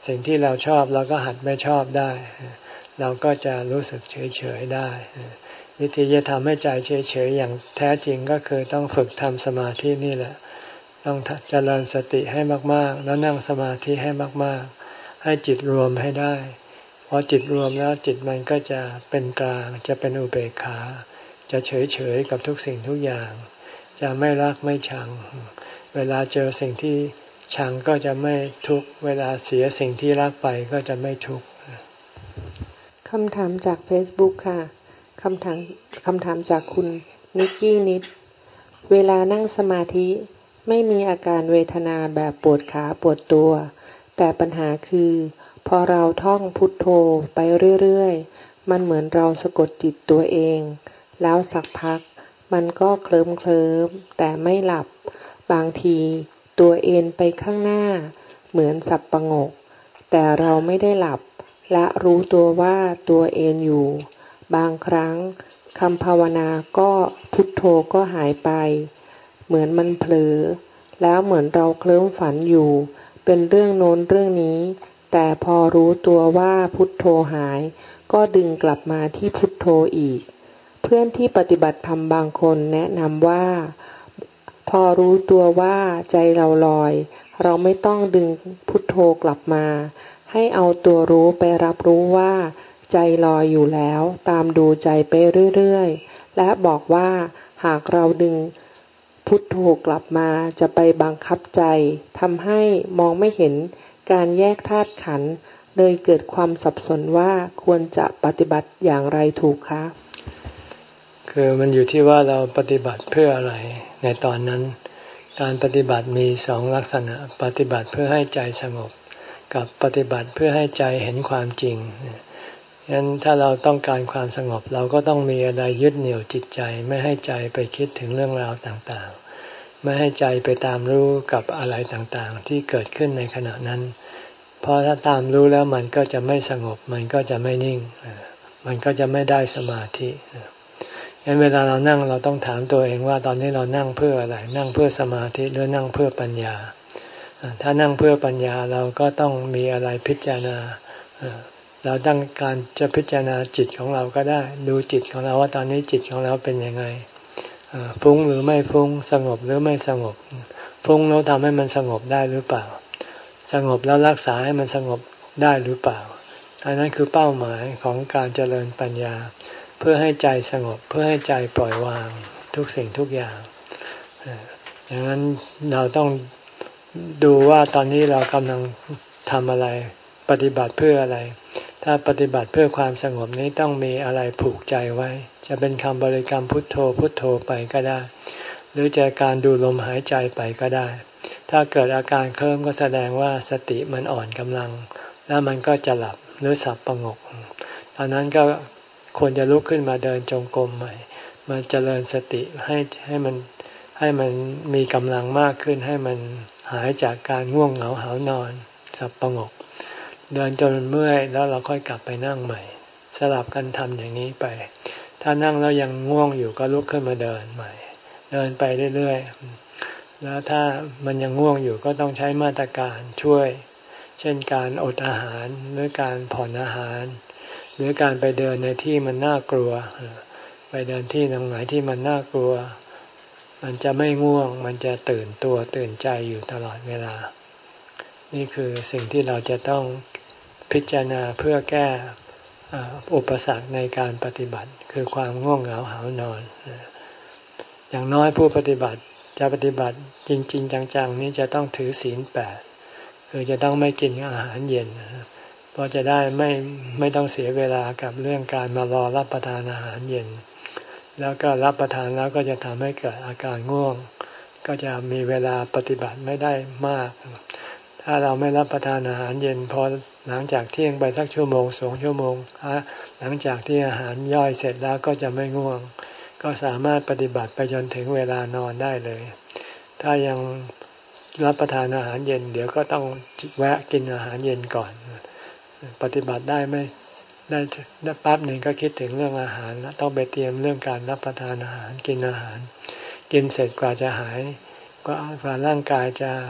สิ่งที่เราชอบเราก็หัดไม่ชอบได้เราก็จะรู้สึกเฉยๆได้วิธีจะทำให้ใจเฉยๆอย่างแท้จริงก็คือต้องฝึกทำสมาธินี่แหละต้องเจริญสติให้มากๆแล้วนั่งสมาธิให้มากๆให้จิตรวมให้ได้พอจิตรวมแล้วจิตมันก็จะเป็นกลางจะเป็นอุเบกขาจะเฉยๆกับทุกสิ่งทุกอย่างจะไม่รักไม่ชังเวลาเจอสิ่งที่ชังก็จะไม่ทุกข์เวลาเสียสิ่งที่รักไปก็จะไม่ทุกข์
คำถามจาก Facebook ค่ะคำถามคำถามจากคุณนิกกี้นิดเวลานั่งสมาธิไม่มีอาการเวทนาแบบปวดขาปวดตัวแต่ปัญหาคือพอเราท่องพุทโธไปเรื่อยๆมันเหมือนเราสะกดจิตตัวเองแล้วสักพักมันก็เคลิ้มเคลิ้มแต่ไม่หลับบางทีตัวเอนไปข้างหน้าเหมือนสับประงกแต่เราไม่ได้หลับและรู้ตัวว่าตัวเอนอยู่บางครั้งคำภาวนาก็พุทโธก็หายไปเหมือนมันเผลอแล้วเหมือนเราเคลิ้มฝันอยู่เป็นเรื่องโน้นเรื่องนี้แต่พอรู้ตัวว่าพุทโธหายก็ดึงกลับมาที่พุทโธอีกเพื่อนที่ปฏิบัติธรรมบางคนแนะนำว่าพอรู้ตัวว่าใจเราลอยเราไม่ต้องดึงพุทโธกลับมาให้เอาตัวรู้ไปรับรู้ว่าใจลอยอยู่แล้วตามดูใจไปเรื่อยๆและบอกว่าหากเราดึงพุทโธกลับมาจะไปบังคับใจทำให้มองไม่เห็นการแยกธาตุขันธ์เลยเกิดความสับสนว่าควรจะปฏิบัติอย่างไรถูกคะ
คือมันอยู่ที่ว่าเราปฏิบัติเพื่ออะไรในตอนนั้นการปฏิบัติมีสองลักษณะปฏิบัติเพื่อให้ใจสงบกับปฏิบัติเพื่อให้ใจเห็นความจริงฉะนั้นถ้าเราต้องการความสงบเราก็ต้องมีอะไรยึดเหนี่ยวจิตใจไม่ให้ใจไปคิดถึงเรื่องราวต่างๆไม่ให้ใจไปตามรู้กับอะไรต่างๆที่เกิดขึ้นในขณะนั้นเพราะถ้าตามรู้แล้วมันก็จะไม่สงบมันก็จะไม่นิ่งมันก็จะไม่ได้สมาธิงั้นเวลาเรานั่งเราต้องถามตัวเองว่าตอนนี้เรานั่งเพื่ออะไรนั่งเพื่อสมาธิหรือนั่งเพื่อปัญญาถ้านั่งเพื่อปัญญาเราก็ต้องมีอะไรพิจารณาเราต้องการจะพิจารณาจิตของเราก็ได้ดูจิตของเราว่าตอนนี้จิตของเราเป็นยังไงฟุ้งหรือไม่ฟุ้งสงบหรือไม่สงบฟุ้งแล้วทำให้มันสงบได้หรือเปล่าสงบแล้วรักษาให้มันสงบได้หรือเปล่าอันนั้นคือเป้าหมายของการเจริญปัญญาเพื่อให้ใจสงบเพื่อให้ใจปล่อยวางทุกสิ่งทุกอย่างดังนั้นเราต้องดูว่าตอนนี้เรากำลังทำอะไรปฏิบัติเพื่ออะไรถ้าปฏิบัติเพื่อความสงบนี้ต้องมีอะไรผูกใจไว้จะเป็นคำบริกรรมพุทโธพุทโธไปก็ได้หรือจะการดูลมหายใจไปก็ได้ถ้าเกิดอาการเคลิ้มก็แสดงว่าสติมันอ่อนกำลังแล้วมันก็จะหลับหรือสับประงกตอนนั้นก็ควรจะลุกขึ้นมาเดินจงกรมใหม่มาเจริญสติให้ให้มันให้มันมีกำลังมากขึ้นให้มันหายจากการง่วงเหงาหาวนอนสับประงกเดินจนเมื่อยแล้วเราค่อยกลับไปนั่งใหม่สลับกันทำอย่างนี้ไปถ้านั่งแล้วยังง่วงอยู่ก็ลุกขึ้นมาเดินใหม่เดินไปเรื่อยๆแล้วถ้ามันยังง่วงอยู่ก็ต้องใช้มาตรการช่วยเช่นการอดอาหารหรือการผ่อนอาหารหรือการไปเดินในที่มันน่ากลัวไปเดินที่ตรงไหนที่มันน่ากลัวมันจะไม่ง่วงมันจะตื่นตัวตื่นใจอยู่ตลอดเวลานี่คือสิ่งที่เราจะต้องพิจารณาเพื่อแก้อุปสรรคในการปฏิบัติคือความง่วงเหงาหาวนอนอย่างน้อยผู้ปฏิบัติจะปฏิบัติจริงๆจังๆนี้จะต้องถือศีลแปดคือจะต้องไม่กินอาหารเย็นเพราะจะได้ไม่ไม่ต้องเสียเวลากับเรื่องการมารอรับประทานอาหารเย็นแล้วก็รับประทานแล้วก็จะทำให้เกิดอาการง่วงก็จะมีเวลาปฏิบัติไม่ได้มากถ้าเราไม่รับประทานอาหารเย็นพอหลังจากเที่ยงไปสักชั่วโมงสองชั่วโมงหลังจากที่อาหารย่อยเสร็จแล้วก็จะไม่ง่วงก็สามารถปฏิบัติไปจนถึงเวลานอนได้เลยถ้ายังรับประทานอาหารเย็นเดี๋ยวก็ต้องแวะกินอาหารเย็นก่อนปฏิบัติได้ไม่ได้แป๊บหนึ่งก็คิดถึงเรื่องอาหารแล้วต้องไปเตรียมเรื่องการรับประทานอาหารกินอาหารกินเสร็จกว่าจะหายก็กว่าร่างกายจะ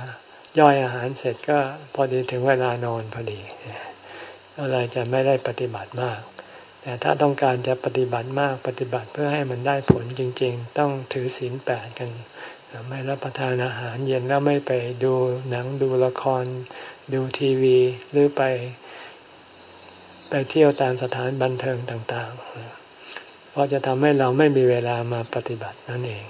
ย่อยอาหารเสร็จก็พอดีถึงเวลานอนพอดีก็เลยจะไม่ได้ปฏิบัติมากแต่ถ้าต้องการจะปฏิบัติมากปฏิบัติเพื่อให้มันได้ผลจริงๆต้องถือศีลแปดกันไม่รับประทานอาหารเย็นแล้วไม่ไปดูหนังดูละครดูทีวีหรือไปไปเที่ยวตามสถานบันเทิงต่างๆเพราะจะทำให้เราไม่มีเวลามาปฏิบัตินั่นเอง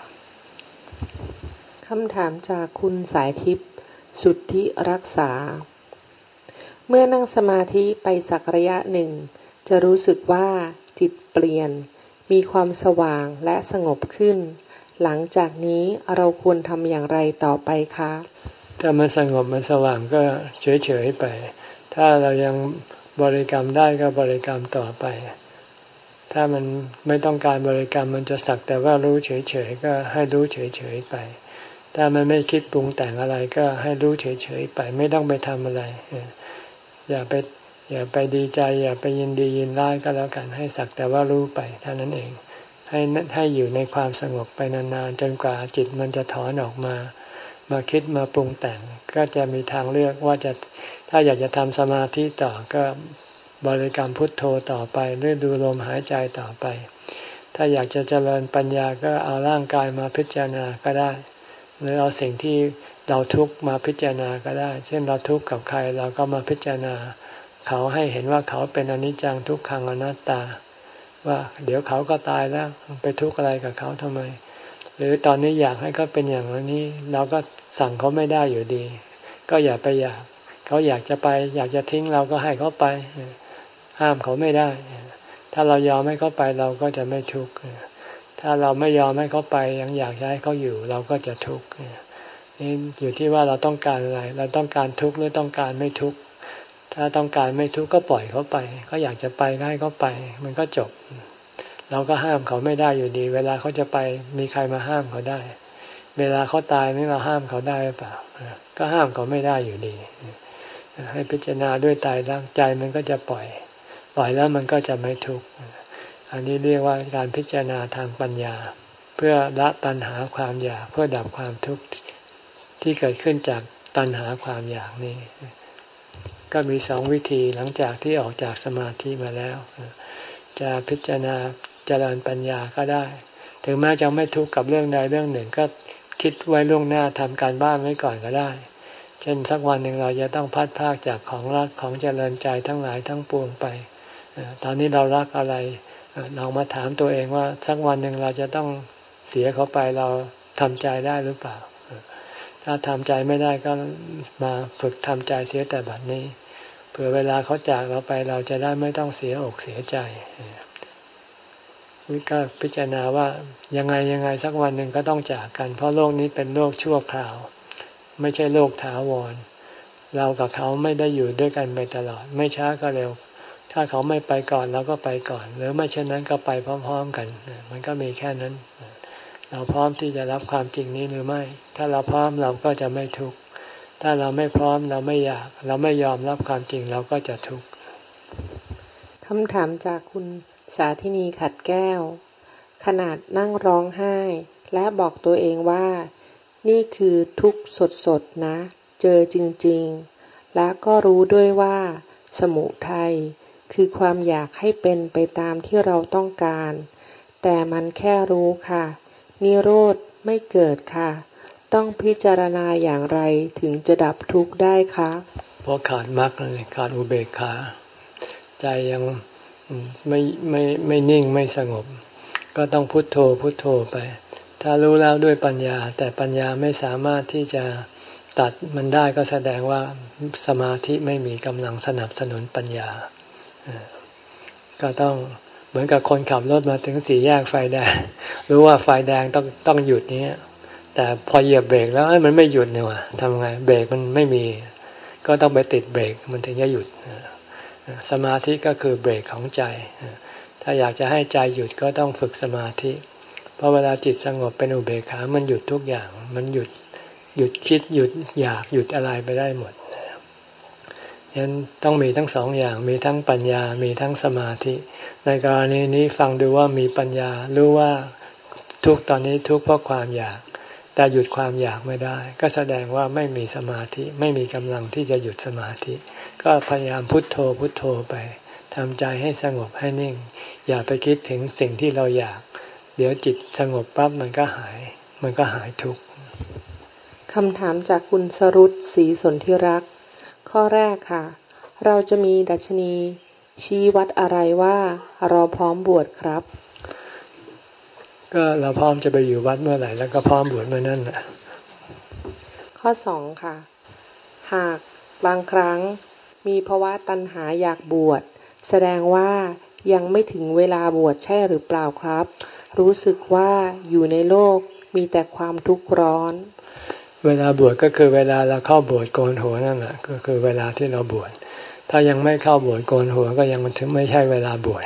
คำถามจากคุณสายทิพย์สุทธิรักษาเมื่อนั่งสมาธิไปสักระยะหนึ่งจะรู้สึกว่าจิตเปลี่ยนมีความสว่างและสงบขึ้นหลังจากนี้เราควรทำอย่างไรต่อไปคะ
ถ้ามันสงบมันสว่างก็เฉยๆไปถ้าเรายังบริกรรมได้ก็บริกรรมต่อไปถ้ามันไม่ต้องการบริกรรมมันจะสักแต่ว่ารู้เฉยๆก็ให้รู้เฉยๆไปถ้ามันไม่คิดปรุงแต่งอะไรก็ให้รู้เฉยๆไปไม่ต้องไปทำอะไรอย่าไปอย่าไปดีใจอย่าไปยินดียินร้ายก็แล้วกันให้สักแต่ว่ารู้ไปเท่านั้นเองให้ให้อยู่ในความสงบไปนานๆจนกว่าจิตมันจะถอนออกมามาคิดมาปรุงแต่งก็จะมีทางเลือกว่าจะถ้าอยากจะทำสมาธิต่อก็บริกรรมพุทโธต่อไปหรือดูลมหายใจต่อไปถ้าอยากจะเจริญปัญญาก็เอาร่างกายมาพิจารณาก็ได้หรือเอาสิ่งที่เราทุกข์มาพิจารณาก็ได้เช่นเราทุกข์กับใครเราก็มาพิจารณาเขาให้เห็นว่าเขาเป็นอนิจจังทุกขังอนัตตาว่าเดี๋ยวเขาก็ตายแล้วไปทุกข์อะไรกับเขาทำไมหรือตอนนี้อยากให้เขาเป็นอย่างนี้เราก็สั่งเขาไม่ได้อยู่ดีก็อย่าไปอยากเขาอยากจะไปอยากจะทิ้งเราก็ให้เขาไปห้ามเขาไม่ได้ถ้าเรายอมให้เขาไปเราก็จะไม่ทุกข์ถ้าเราไม่ยอมให้เขาไปยังอยากให้เขาอยู่เราก็จะทุกข์นี่อยู่ที่ว่าเราต้องการอะไรเราต้องการทุกข์หรือต้องการไม่ทุกข์ถ้าต้องการไม่ทุกข์ก็ปล่อยเขาไปเขาอยากจะไปก็ให้เขาไปมันก็จบเราก็ห้ามเขาไม่ได้อยู่ดีเวลาเขาจะไปมีใครมาห้ามเขาได้เวลาเขาตายนี่เราห้ามเขาได้หรือเปล่าก็ห้ามเขาไม่ได้อยู่ดีให้พิจารณาด้วยตายรักใจมันก็จะปล่อยปล่อยแล้วมันก็จะไม่ทุกข์อันนี้เรียกว่าการพิจารณาทางปัญญาเพื่อละตัณหาความอยากเพื่อดับความทุกข์ที่เกิดขึ้นจากตัณหาความอยากนี้ก็มีสองวิธีหลังจากที่ออกจากสมาธิมาแล้วจะพิจารณาเจริญปัญญาก็ได้ถึงแม้จะไม่ทุกข์กับเรื่องใดเรื่องหนึ่งก็คิดไว้ล่วงหน้าทำการบ้านไว้ก่อนก็ได้เช่นสักวันหนึ่งเราจะต้องพัดพรากจากของรักของเจริญใจทั้งหลายทั้งปวงไปตอนนี้เรารักอะไรลองมาถามตัวเองว่าสักวันหนึ่งเราจะต้องเสียเขาไปเราทำใจได้หรือเปล่าถ้าทำใจไม่ได้ก็มาฝึกทำใจเสียแต่บัดนี้เผื่อเวลาเขาจากเราไปเราจะได้ไม่ต้องเสียอกเสียใจวิก็พิจารณาว่ายังไงยังไงสักวันหนึ่งก็ต้องจากกันเพราะโลกนี้เป็นโลกชั่วคราวไม่ใช่โลกถาวรเรากับเขาไม่ได้อยู่ด้วยกันไปตลอดไม่ช้าก็เร็วถ้าเขาไม่ไปก่อนเราก็ไปก่อนหรือไม่เช่นนั้นก็ไปพร้อมๆกันมันก็มีแค่นั้นเราพร้อมที่จะรับความจริงนี้หรือไม่ถ้าเราพร้อมเราก็จะไม่ทุกข์ถ้าเราไม่พร้อมเราไม่อยากเราไม่ยอมรับความจริงเราก็จะทุกข์
คำถามจากคุณสาธินีขัดแก้วขนาดนั่งร้องไห้และบอกตัวเองว่านี่คือทุกข์สดๆนะเจอจริงๆและก็รู้ด้วยว่าสมุทัยคือความอยากให้เป็นไปตามที่เราต้องการแต่มันแค่รู้ค่ะนิโรธไม่เกิดค่ะต้องพิจารณาอย่างไรถึงจะดับทุกข์ได้คะ
เพราะขาดมรรคเลยขาดอุเบกขาใจยังไม่ไม่ไม่นิ่งไม่สงบก็ต้องพุทโธพุทโธไปถ้ารู้แล้วด้วยปัญญาแต่ปัญญาไม่สามารถที่จะตัดมันได้ก็แสดงว่าสมาธิไม่มีกำลังสนับสนุนปัญญาก็ต้องเหมือนกับคนขับรถมาถึงสี่แยกไฟแดงรู้ว่าไฟแดงต้องต้องหยุดนี้แต่พอเหยียบเบรกแล้วมันไม่หยุดเนี่ยว่ะทำไงเบรกมันไม่มีก็ต้องไปติดเบรกมันถึงจะหยุดสมาธิก็คือเบรกของใจถ้าอยากจะให้ใจหยุดก็ต้องฝึกสมาธิเพราะเวลาจิตสงบเป็นอุเบกขามันหยุดทุกอย่างมันหยุดหยุดคิดหยุดอยากหยุดอะไรไปได้หมดฉะนั้นต้องมีทั้งสองอย่างมีทั้งปัญญามีทั้งสมาธิในกรณีนี้ฟังดูว่ามีปัญญารู้ว่าทุกตอนนี้ทุกเพราะความอยากแต่หยุดความอยากไม่ได้ก็แสดงว่าไม่มีสมาธิไม่มีกำลังที่จะหยุดสมาธิก็พยายามพุทโธพุทโธไปทำใจให้สงบให้นิ่งอย่าไปคิดถึงสิ่งที่เราอยากเดี๋ยวจิตสงบปั๊บมันก็หายมันก็หายทุกข์
คำถามจากคุณสรุตศรีสนธิรักษ์ข้อแรกค่ะเราจะมีดัชนีชี้วัดอะไรว่าเราพร้อมบวชครับ
ก็เราพร้อมจะไปอยู่วัดเมื่อไหร่แล้วก็พร้อมบวชเมื่อนั้นแหละ
ข้อสองค่ะหากบางครั้งมีภาวะตัณหาอยากบวชแสดงว่ายังไม่ถึงเวลาบวชใช่หรือเปล่าครับรู้สึกว่าอยู่ในโลกมีแต่ความทุกข์ร้อน
เวลาบวชก็คือเวลาเราเข้าบวชโกนหัวนั่นแหละก็คือเวลาที่เราบวชถ้ายังไม่เข้าบวชโกนหัวก็ยังมันถึงไม่ใช่เวลาบวช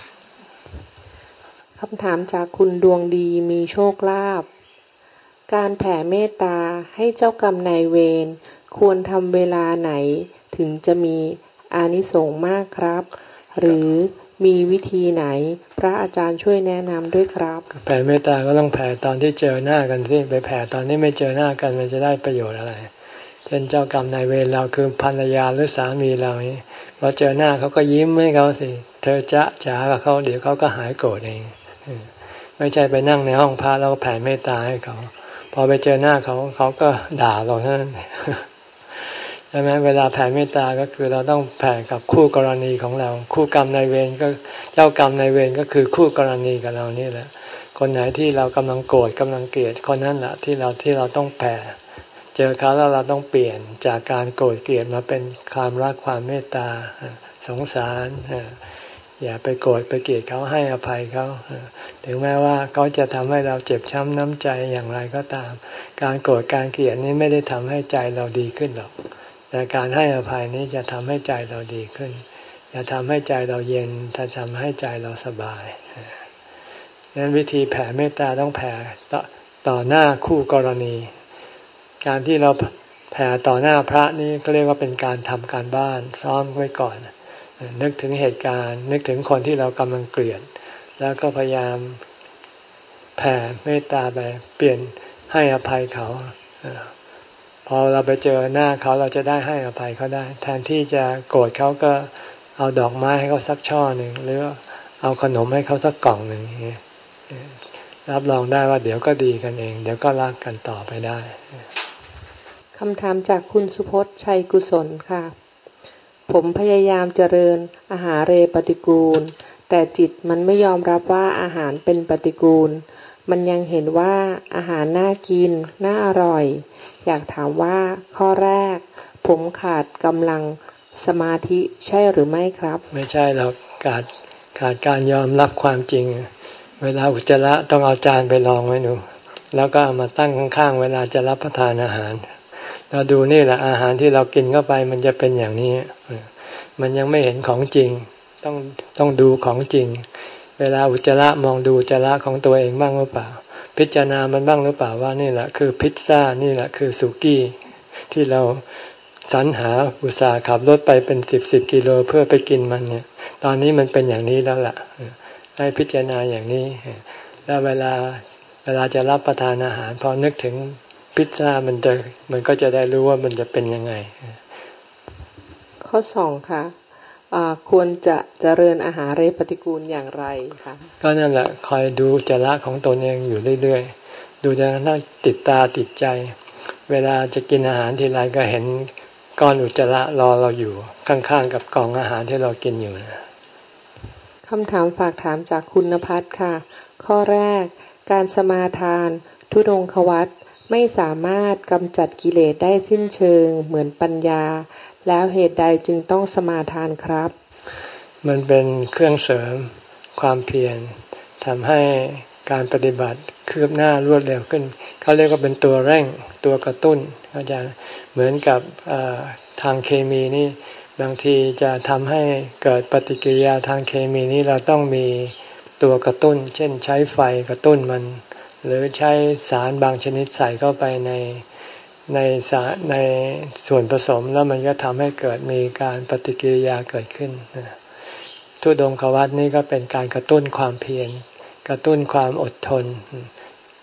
คำถามจากคุณดวงดีมีโชคลาภการแผ่เมตตาให้เจ้ากรรมนายเวรควรทำเวลาไหนถึงจะมีอานิสงส์มากครับหรือมีวิธีไหนพระอาจารย์ช่วยแนะนำด้วยครับ
แผ่เมตตาก็ต้องแผ่ตอนที่เจอหน้ากันสิไปแผ่ตอนนี้ไม่เจอหน้ากันมันจะได้ประโยชน์อะไรเช่นเจ้ากรรมนายเวรเราคือภรรยาหรือสามีเรานี้พอเจอหน้าเขาก็ยิ้มให้เขาสิเธอจ๊ะจ๋ากับเขาเดี๋ยวเขาก็หายโกรธเองไม่ใช่ไปนั่งในห้องพระแล้วก็แผ่เมตตาให้เขาพอไปเจอหน้าเขาเขาก็ด่าเราเท่านั้นใช่ไหมเวลาแผ่เมตตาก็คือเราต้องแผ่กับคู่กรณีของเราคู่กรรมนายเวรก็เจ้ากรรมนายเวรก็คือคู่กรณีกับเรานี่แหละคนไหนที่เรากำลังโกรธกำลังเกลียดคนนั้นแหละที่เราที่เราต้องแผ่เจอเขาแล้วเราต้องเปลี่ยนจากการโกรธเกลียดมาเป็นความรักความเมตตาสงสารอย่าไปโกรธไปเกลียดเขาให้อภัยเขาถึงแม้ว่าเขาจะทำให้เราเจ็บช้ำน้ำใจอย่างไรก็ตามการโกรธการเกลียดนี้ไม่ได้ทำให้ใจเราดีขึ้นหรอกแต่การให้อภัยนี้จะทำให้ใจเราดีขึ้นจะทำให้ใจเราเย็นจะทำให้ใจเราสบายดังนั้นวิธีแผ่เมตตาต้องแผ่ต่อต่อหน้าคู่กรณีการที่เราแผ่ต่อหน้าพระนี่ก็เรียกว่าเป็นการทำการบ้านซ้อมไว้ก่อนนึกถึงเหตุการณ์นึกถึงคนที่เรากำลังเกลียดแล้วก็พยายามแผ่เมตตาไปเปลี่ยนให้อภัยเขาพอเราไปเจอหน้าเขาเราจะได้ให้อภัยเขาได้แทนที่จะโกรธเขาก็เอาดอกไม้ให้เขาสักช่อหนึ่งหรือเอาขนมให้เขาสักกล่องหนึ่งรับรองได้ว่าเดี๋ยวก็ดีกันเองเดี๋ยวก็รักกันต่อไปได้
คำถามจากคุณสุพจน์ชัยกุศลค่ะผมพยายามเจริญอาหารเรปฏิกูลแต่จิตมันไม่ยอมรับว่าอาหารเป็นปฏิกูลมันยังเห็นว่าอาหารน่ากินน่าอร่อยอยากถามว่าข้อแรกผมขาดกำลังสมาธิใช่หรือไม่ครับ
ไม่ใช่หรอกขาดขาดการยอมรับความจริงเวลาอุจจาระต้องเอาจานไปรองไว้หนูแล้วก็เอามาตั้งข้างๆเวลาจะรับประทานอาหารเราดูนี่แหละอาหารที่เรากินเข้าไปมันจะเป็นอย่างนี้มันยังไม่เห็นของจริงต้องต้องดูของจริงเวลาอุจจาระมองดูอุจจาระของตัวเองบ้างหรือเปล่าพิจารณามันบ้างหรือเปล่าว่านี่แหละคือพิซซ่านี่แหละคือสุกี้ที่เราสรรหาอุตสาห์ขับรถไปเป็นสิบสิบกิโลเพื่อไปกินมันเนี่ยตอนนี้มันเป็นอย่างนี้แล้วล่ะให้พิจารณาอย่างนี้แล้วเวลาเวลาจะรับประทานอาหารพอนึกถึงพิซซ่ามันจะมันก็จะได้รู้ว่ามันจะเป็นยังไง
ข้อสองค่ะควรจะเจริญอาหารเรปฏิกูลอย่างไรคะ
ก็นั่นแหละคอยดูอุจจาระของตนเองอยู่เรื่อยๆดูจนกระทั่งติดตาติดใจเวลาจะกินอาหารทีไรก็เห็นก้อนอุจจาระรอเราอยู่ข้างๆกับกล่องอาหารที่เรากินอยู่นะ
คำถามฝากถามจากคุณณภัทรค่ะข้อแรกการสมาทานธุดงควัตรไม่สามารถกำจัดกิเลสได้สิ้นเชิงเหมือนปัญญาแล้วเหตุใดจึงต้องสมาทานครับ
มันเป็นเครื่องเสริมความเพียรทำให้การปฏิบัติคืบหน้ารวดเร็วขึ้นเขาเรียกว่าเป็นตัวเร่งตัวกระตุ้นอาจารย์เหมือนกับทางเคมีนี่บางทีจะทำให้เกิดปฏิกิริยาทางเคมีนี้เราต้องมีตัวกระตุ้นเช่นใช้ไฟกระตุ้นมันหรือใช้สารบางชนิดใส่เข้าไปในในสารในส่วนผสมแล้วมันก็ทำให้เกิดมีการปฏิกิริยาเกิดขึ้นธุดงควัตรนี่ก็เป็นการกระตุ้นความเพียรกระตุ้นความอดทนก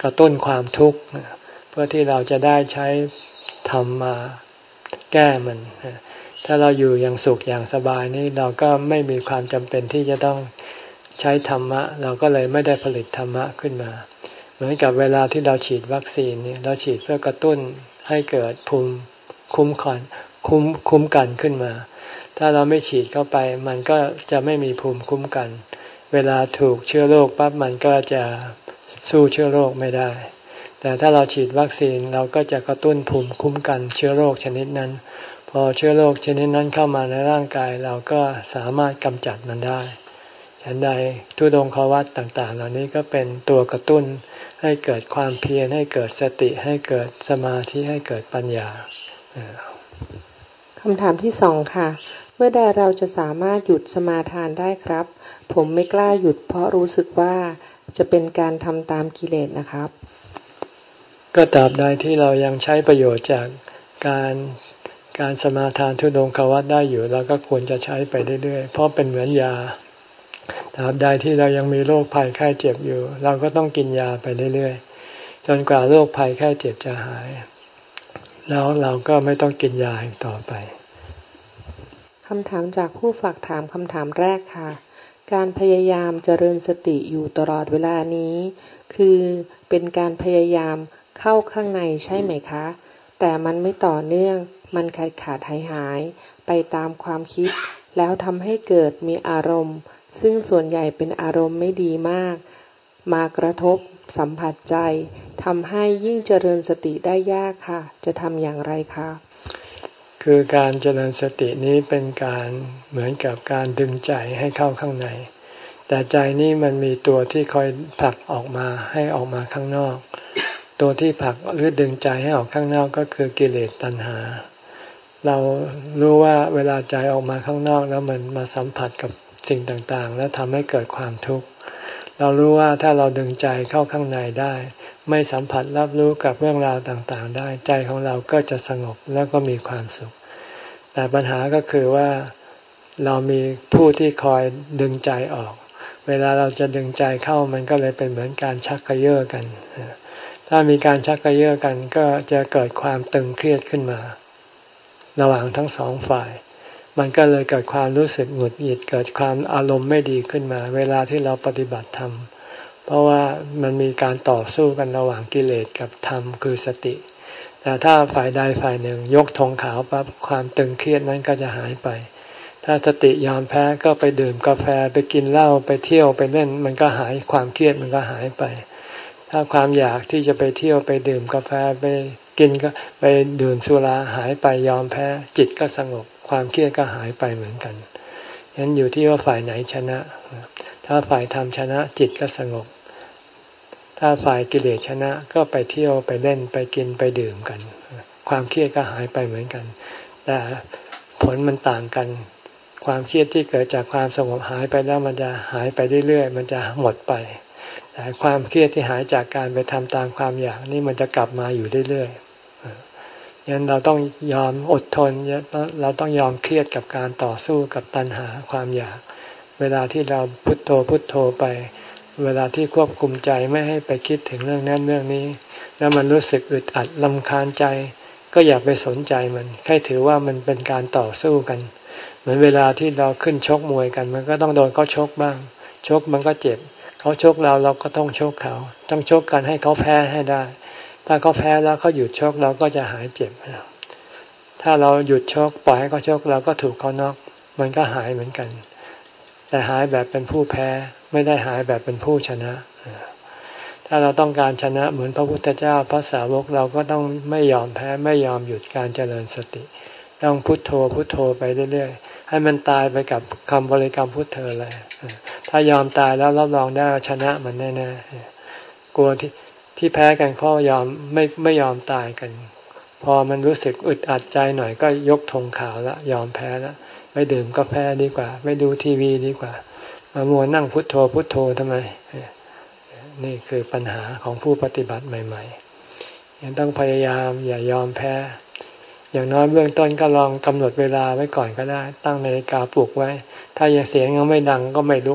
ระตุ้นความทุกข์เพื่อที่เราจะได้ใช้ธรรมมาแก้มันถ้าเราอยู่อย่างสุขอย่างสบายนี่เราก็ไม่มีความจำเป็นที่จะต้องใช้ธรรมะเราก็เลยไม่ได้ผลิตธรรมะขึ้นมาเหมือนกับเวลาที่เราฉีดวัคซีนเนี่ยเราฉีดเพื่อกระตุ้นให้เกิดภูมิคุ้มกันคุ้มคุ้มกันขึ้นมาถ้าเราไม่ฉีดเข้าไปมันก็จะไม่มีภูมิคุ้มกันเวลาถูกเชื้อโรคปั๊บมันก็จะสู้เชื้อโรคไม่ได้แต่ถ้าเราฉีดวัคซีนเราก็จะกระตุ้นภูมิคุ้มกันเชื้อโรคชนิดนั้นพอเชื้อโรคชนิดนั้นเข้ามาในร่างกายเราก็สามารถกำจัดมันได้ฉันใดธุดงควัตต่างๆเหล่านี้ก็เป็นตัวกระตุ้นให้เกิดความเพียรให้เกิดสติให้เกิดสมาธิให้เกิดปัญญา
คำถามที่สองค่ะเมื่อใดเราจะสามารถหยุดสมาทานได้ครับผมไม่กล้าหยุดเพราะรู้สึกว่าจะเป็นการทำตามกิเลสนะครับ
ก็ตราบใดที่เรายังใช้ประโยชน์จากการการสมาทานธุดงควัตได้อยู่เราก็ควรจะใช้ไปเรื่อยๆเพราะเป็นเหมือนยาตราบใดที่เรายังมีโรคภัยไข้เจ็บอยู่เราก็ต้องกินยาไปเรื่อยๆจนกว่าโรคภัยไข้เจ็บจะหายแล้วเราก็ไม่ต้องกินยาอีกต่อไป
คำถามจากผู้ฝากถามคำถามแรกค่ะการพยายามเจริญสติอยู่ตลอดเวลานี้คือเป็นการพยายามเข้าข้างในใช่ไหมคะแต่มันไม่ต่อเนื่องมันขาดขาดหายหายไปตามความคิดแล้วทำให้เกิดมีอารมณ์ซึ่งส่วนใหญ่เป็นอารมณ์ไม่ดีมากมากระทบสัมผัสใจทำให้ยิ่งเจริญสติได้ยากค่ะจะทำอย่างไรคะ
คือการเจริญสตินี้เป็นการเหมือนกับการดึงใจให้เข้าข้างในแต่ใจนี้มันมีตัวที่คอยผลักออกมาให้ออกมาข้างนอกตัวที่ผลักหรือดึงใจให้ออกข้างนอกก็คือกิเลสตัณหาเรารู้ว่าเวลาใจออกมาข้างนอกแล้วมันมาสัมผัสกับสิ่งต่างๆแล้วทำให้เกิดความทุกข์เรารู้ว่าถ้าเราดึงใจเข้าข้างในได้ไม่สัมผัสรับรู้กับเรื่องราวต่างๆได้ใจของเราก็จะสงบแล้วก็มีความสุขแต่ปัญหาก็คือว่าเรามีผู้ที่คอยดึงใจออกเวลาเราจะดึงใจเข้ามันก็เลยเป็นเหมือนการชักกระเยาะกันถ้ามีการชักกระเยาะกันก็จะเกิดความตึงเครียดขึ้นมาระหว่างทั้งสองฝ่ายมันก็เลยเกิดความรู้สึกหงุดหงิดเกิดความอารมณ์ไม่ดีขึ้นมาเวลาที่เราปฏิบัติธรรมเพราะว่ามันมีการต่อสู้กันระหว่างกิเลสกับธรรมคือสติแต่ถ้าฝ่ายใดฝ่ายหนึ่งยกธงขาวปั๊บความตึงเครียดนั้นก็จะหายไปถ้าสติยอมแพ้ก็ไปดื่มกาแฟไปกินเหล้าไปเที่ยวไปเล่นมันก็หายความเครียดมันก็หายไปถ้าความอยากที่จะไปเที่ยวไปดื่มกาแฟไปกินก็ไปดื่มสุราหายไปยอมแพ้จิตก็สงบความเครียดก็หายไปเหมือนกันฉะนั้นอยู่ที่ว่าฝ่ายไหนชนะถ้าฝ่ายธรรมชนะจิตก็สงบถ้าฝ่ายกิเลสชนะก็ไปเที่ยวไปเล่นไปกินไปดื่มกันความเครียดก็หายไปเหมือนกันแต่ผลมันต่างกันความเครียดที่เกิดจากความสงบหายไปแล้วมันจะหายไปเรื่อยๆมันจะหมดไปแต่ความเครียดที่หายจากการไปทำตามความอยากนี่มันจะกลับมาอยู่เรื่อยๆงั้นเราต้องยอมอดทนเราต้องยอมเครียดกับการต่อสู้กับตัณหาความอยากเวลาที่เราพุทโธพุทโธไปเวลาที่ควบคุมใจไม่ให้ไปคิดถึงเรื่องนั้นเรื่องนี้แล้วมันรู้สึกอึดอัดรำคาญใจก็อย่าไปสนใจมันแค่ถือว่ามันเป็นการต่อสู้กันเหมือนเวลาที่เราขึ้นชกมวยกันมันก็ต้องโดนเขาชกบ้างชกมันก็เจ็บเขาชกเราเราก็ต้องชกเขาต้องชกกันให้เขาแพ้ให้ได้ถ้าเขาแพ้แล้วเขาหยุดชกเราก็จะหายเจ็บถ้าเราหยุดชกปล่อยให้เขาชกเราก็ถูกเขาน็อกมันก็หายเหมือนกันแต่หายแบบเป็นผู้แพ้ไม่ได้หายแบบเป็นผู้ชนะถ้าเราต้องการชนะเหมือนพระพุทธเจ้าพระสาวกเราก็ต้องไม่ยอมแพ้ไม่ยอมหยุดการเจริญสติต้องพุทโธพุทโธไปเรื่อยๆให้มันตายไปกับคำบริกรรมพุทโธเลยถ้ายอมตายแล้วรับรองได้ชนะมันแน่ๆกลัวที่ที่แพ้กันเพราะยอมไม่ไม่ยอมตายกันพอมันรู้สึกอึดอัดใจหน่อยก็ยกธงขาวละยอมแพ้ละไม่ดื่มกาแฟดีกว่าไม่ดูทีวีดีกว่ามามัวนั่งพุทโธพุทโธทำไมนี่คือปัญหาของผู้ปฏิบัติใหม่ๆยังต้องพยายามอย่ายอมแพ้อย่างน้อยเบื้องต้นก็ลองกำหนดเวลาไว้ก่อนก็ได้ตั้งนาฬิกาปลุกไว้ถ้ายังเสียงยังไม่ดังก็ไม่ลุก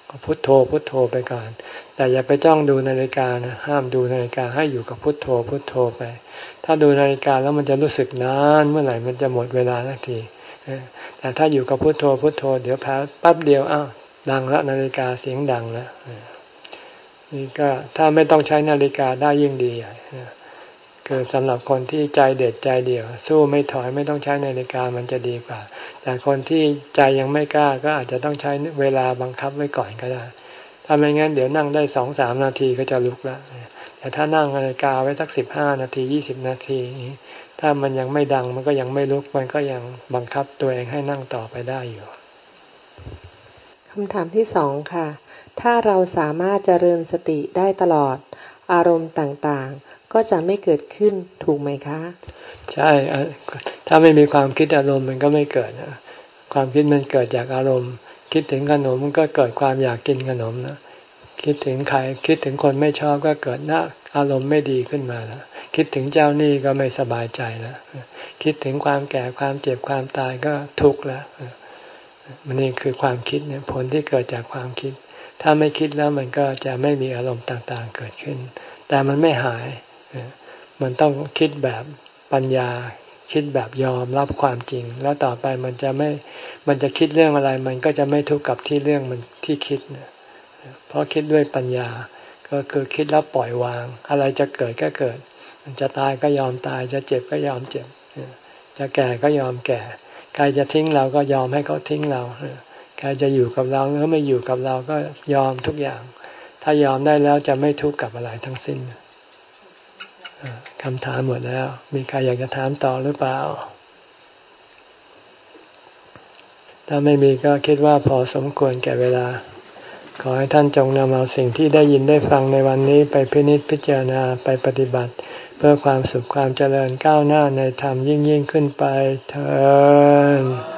ก็พุทโธพุทโธไปก่อนแต่อย่าไปจ้องดูนาฬิกานะห้ามดูนาฬิกาให้อยู่กับพุทโธพุทโธไปถ้าดูนาฬิกาแล้วมันจะรู้สึกนานเมื่อไหร่มันจะหมดเวลาสักทีแต่ถ้าอยู่กับพุทโธพุทโธเดี๋ยวแป๊บแป๊บเดียวอ้าวดังแล้วนาฬิกาเสียงดังแล้วนี่ก็ถ้าไม่ต้องใช้นาฬิกาได้ยิ่งดีคือสำหรับคนที่ใจเด็ดใจเดี่ยวสู้ไม่ถอยไม่ต้องใช้นาฬิกามันจะดีกว่าแต่คนที่ใจยังไม่กล้าก็อาจจะต้องใช้เวลาบังคับไว้ก่อนก็ได้ถ้าไม่งั้นเดี๋ยวนั่งได้สองสามนาทีก็จะลุกแล้วแต่ถ้านั่งนาฬิกาไว้สักสิบห้านาทียี่สิบนาทีถ้ามันยังไม่ดังมันก็ยังไม่ลุกมันก็ยังบังคับตัวเองให้นั่งต่อไปได้อยู่
คำถามที่สองค่ะถ้าเราสามารถเจริญสติได้ตลอดอารมณ์ต่างๆก็จะไม่เกิดขึ้นถูกไหมคะ
ใช่ถ้าไม่มีความคิดอารมณ์มันก็ไม่เกิดนะความคิดมันเกิดจากอารมณ์คิดถึงขนมมันก็เกิดความอยากกินขนมนะคิดถึงใครคิดถึงคนไม่ชอบก็เกิดนะอารมณ์ไม่ดีขึ้นมาแล้วคิดถึงเจ้าหนี้ก็ไม่สบายใจแล้วคิดถึงความแก่ความเจ็บความตายก็ทุกข์แล้วมันนี่คือความคิดเนี่ยผลที่เกิดจากความคิดถ้าไม่คิดแล้วมันก็จะไม่มีอารมณ์ต่างๆเกิดขึ้นแต่มันไม่หายมันต้องคิดแบบปัญญาคิดแบบยอมรับความจริงแล้วต่อไปมันจะไม่มันจะคิดเรื่องอะไรมันก็จะไม่ทุกข์กับที่เรื่องมันที่คิดเนี่ยเพราะคิดด้วยปัญญาก็คือคิดแล้วปล่อยวางอะไรจะเกิดก็เกิดมันจะตายก็ยอมตายจะเจ็บก็ยอมเจ็บจะแก่ก็ยอมแก่ใครจะทิ้งเราก็ยอมให้เขาทิ้งเราใครจะอยู่กับเราหรือไม่อยู่กับเราก็ยอมทุกอย่างถ้ายอมได้แล้วจะไม่ทุกข์กับอะไรทั้งสิ้นคำถามหมดแล้วมีใครอยากจะถามต่อหรือเปล่าถ้าไม่มีก็คิดว่าพอสมควรแก่เวลาขอให้ท่านจงนำเอาสิ่งที่ได้ยินได้ฟังในวันนี้ไปพินิจพิจารณาไปปฏิบัติเพื่อความสุขความเจริญก้าวหน้าในธรรมยิ่งยิ่งขึ้นไปเถิด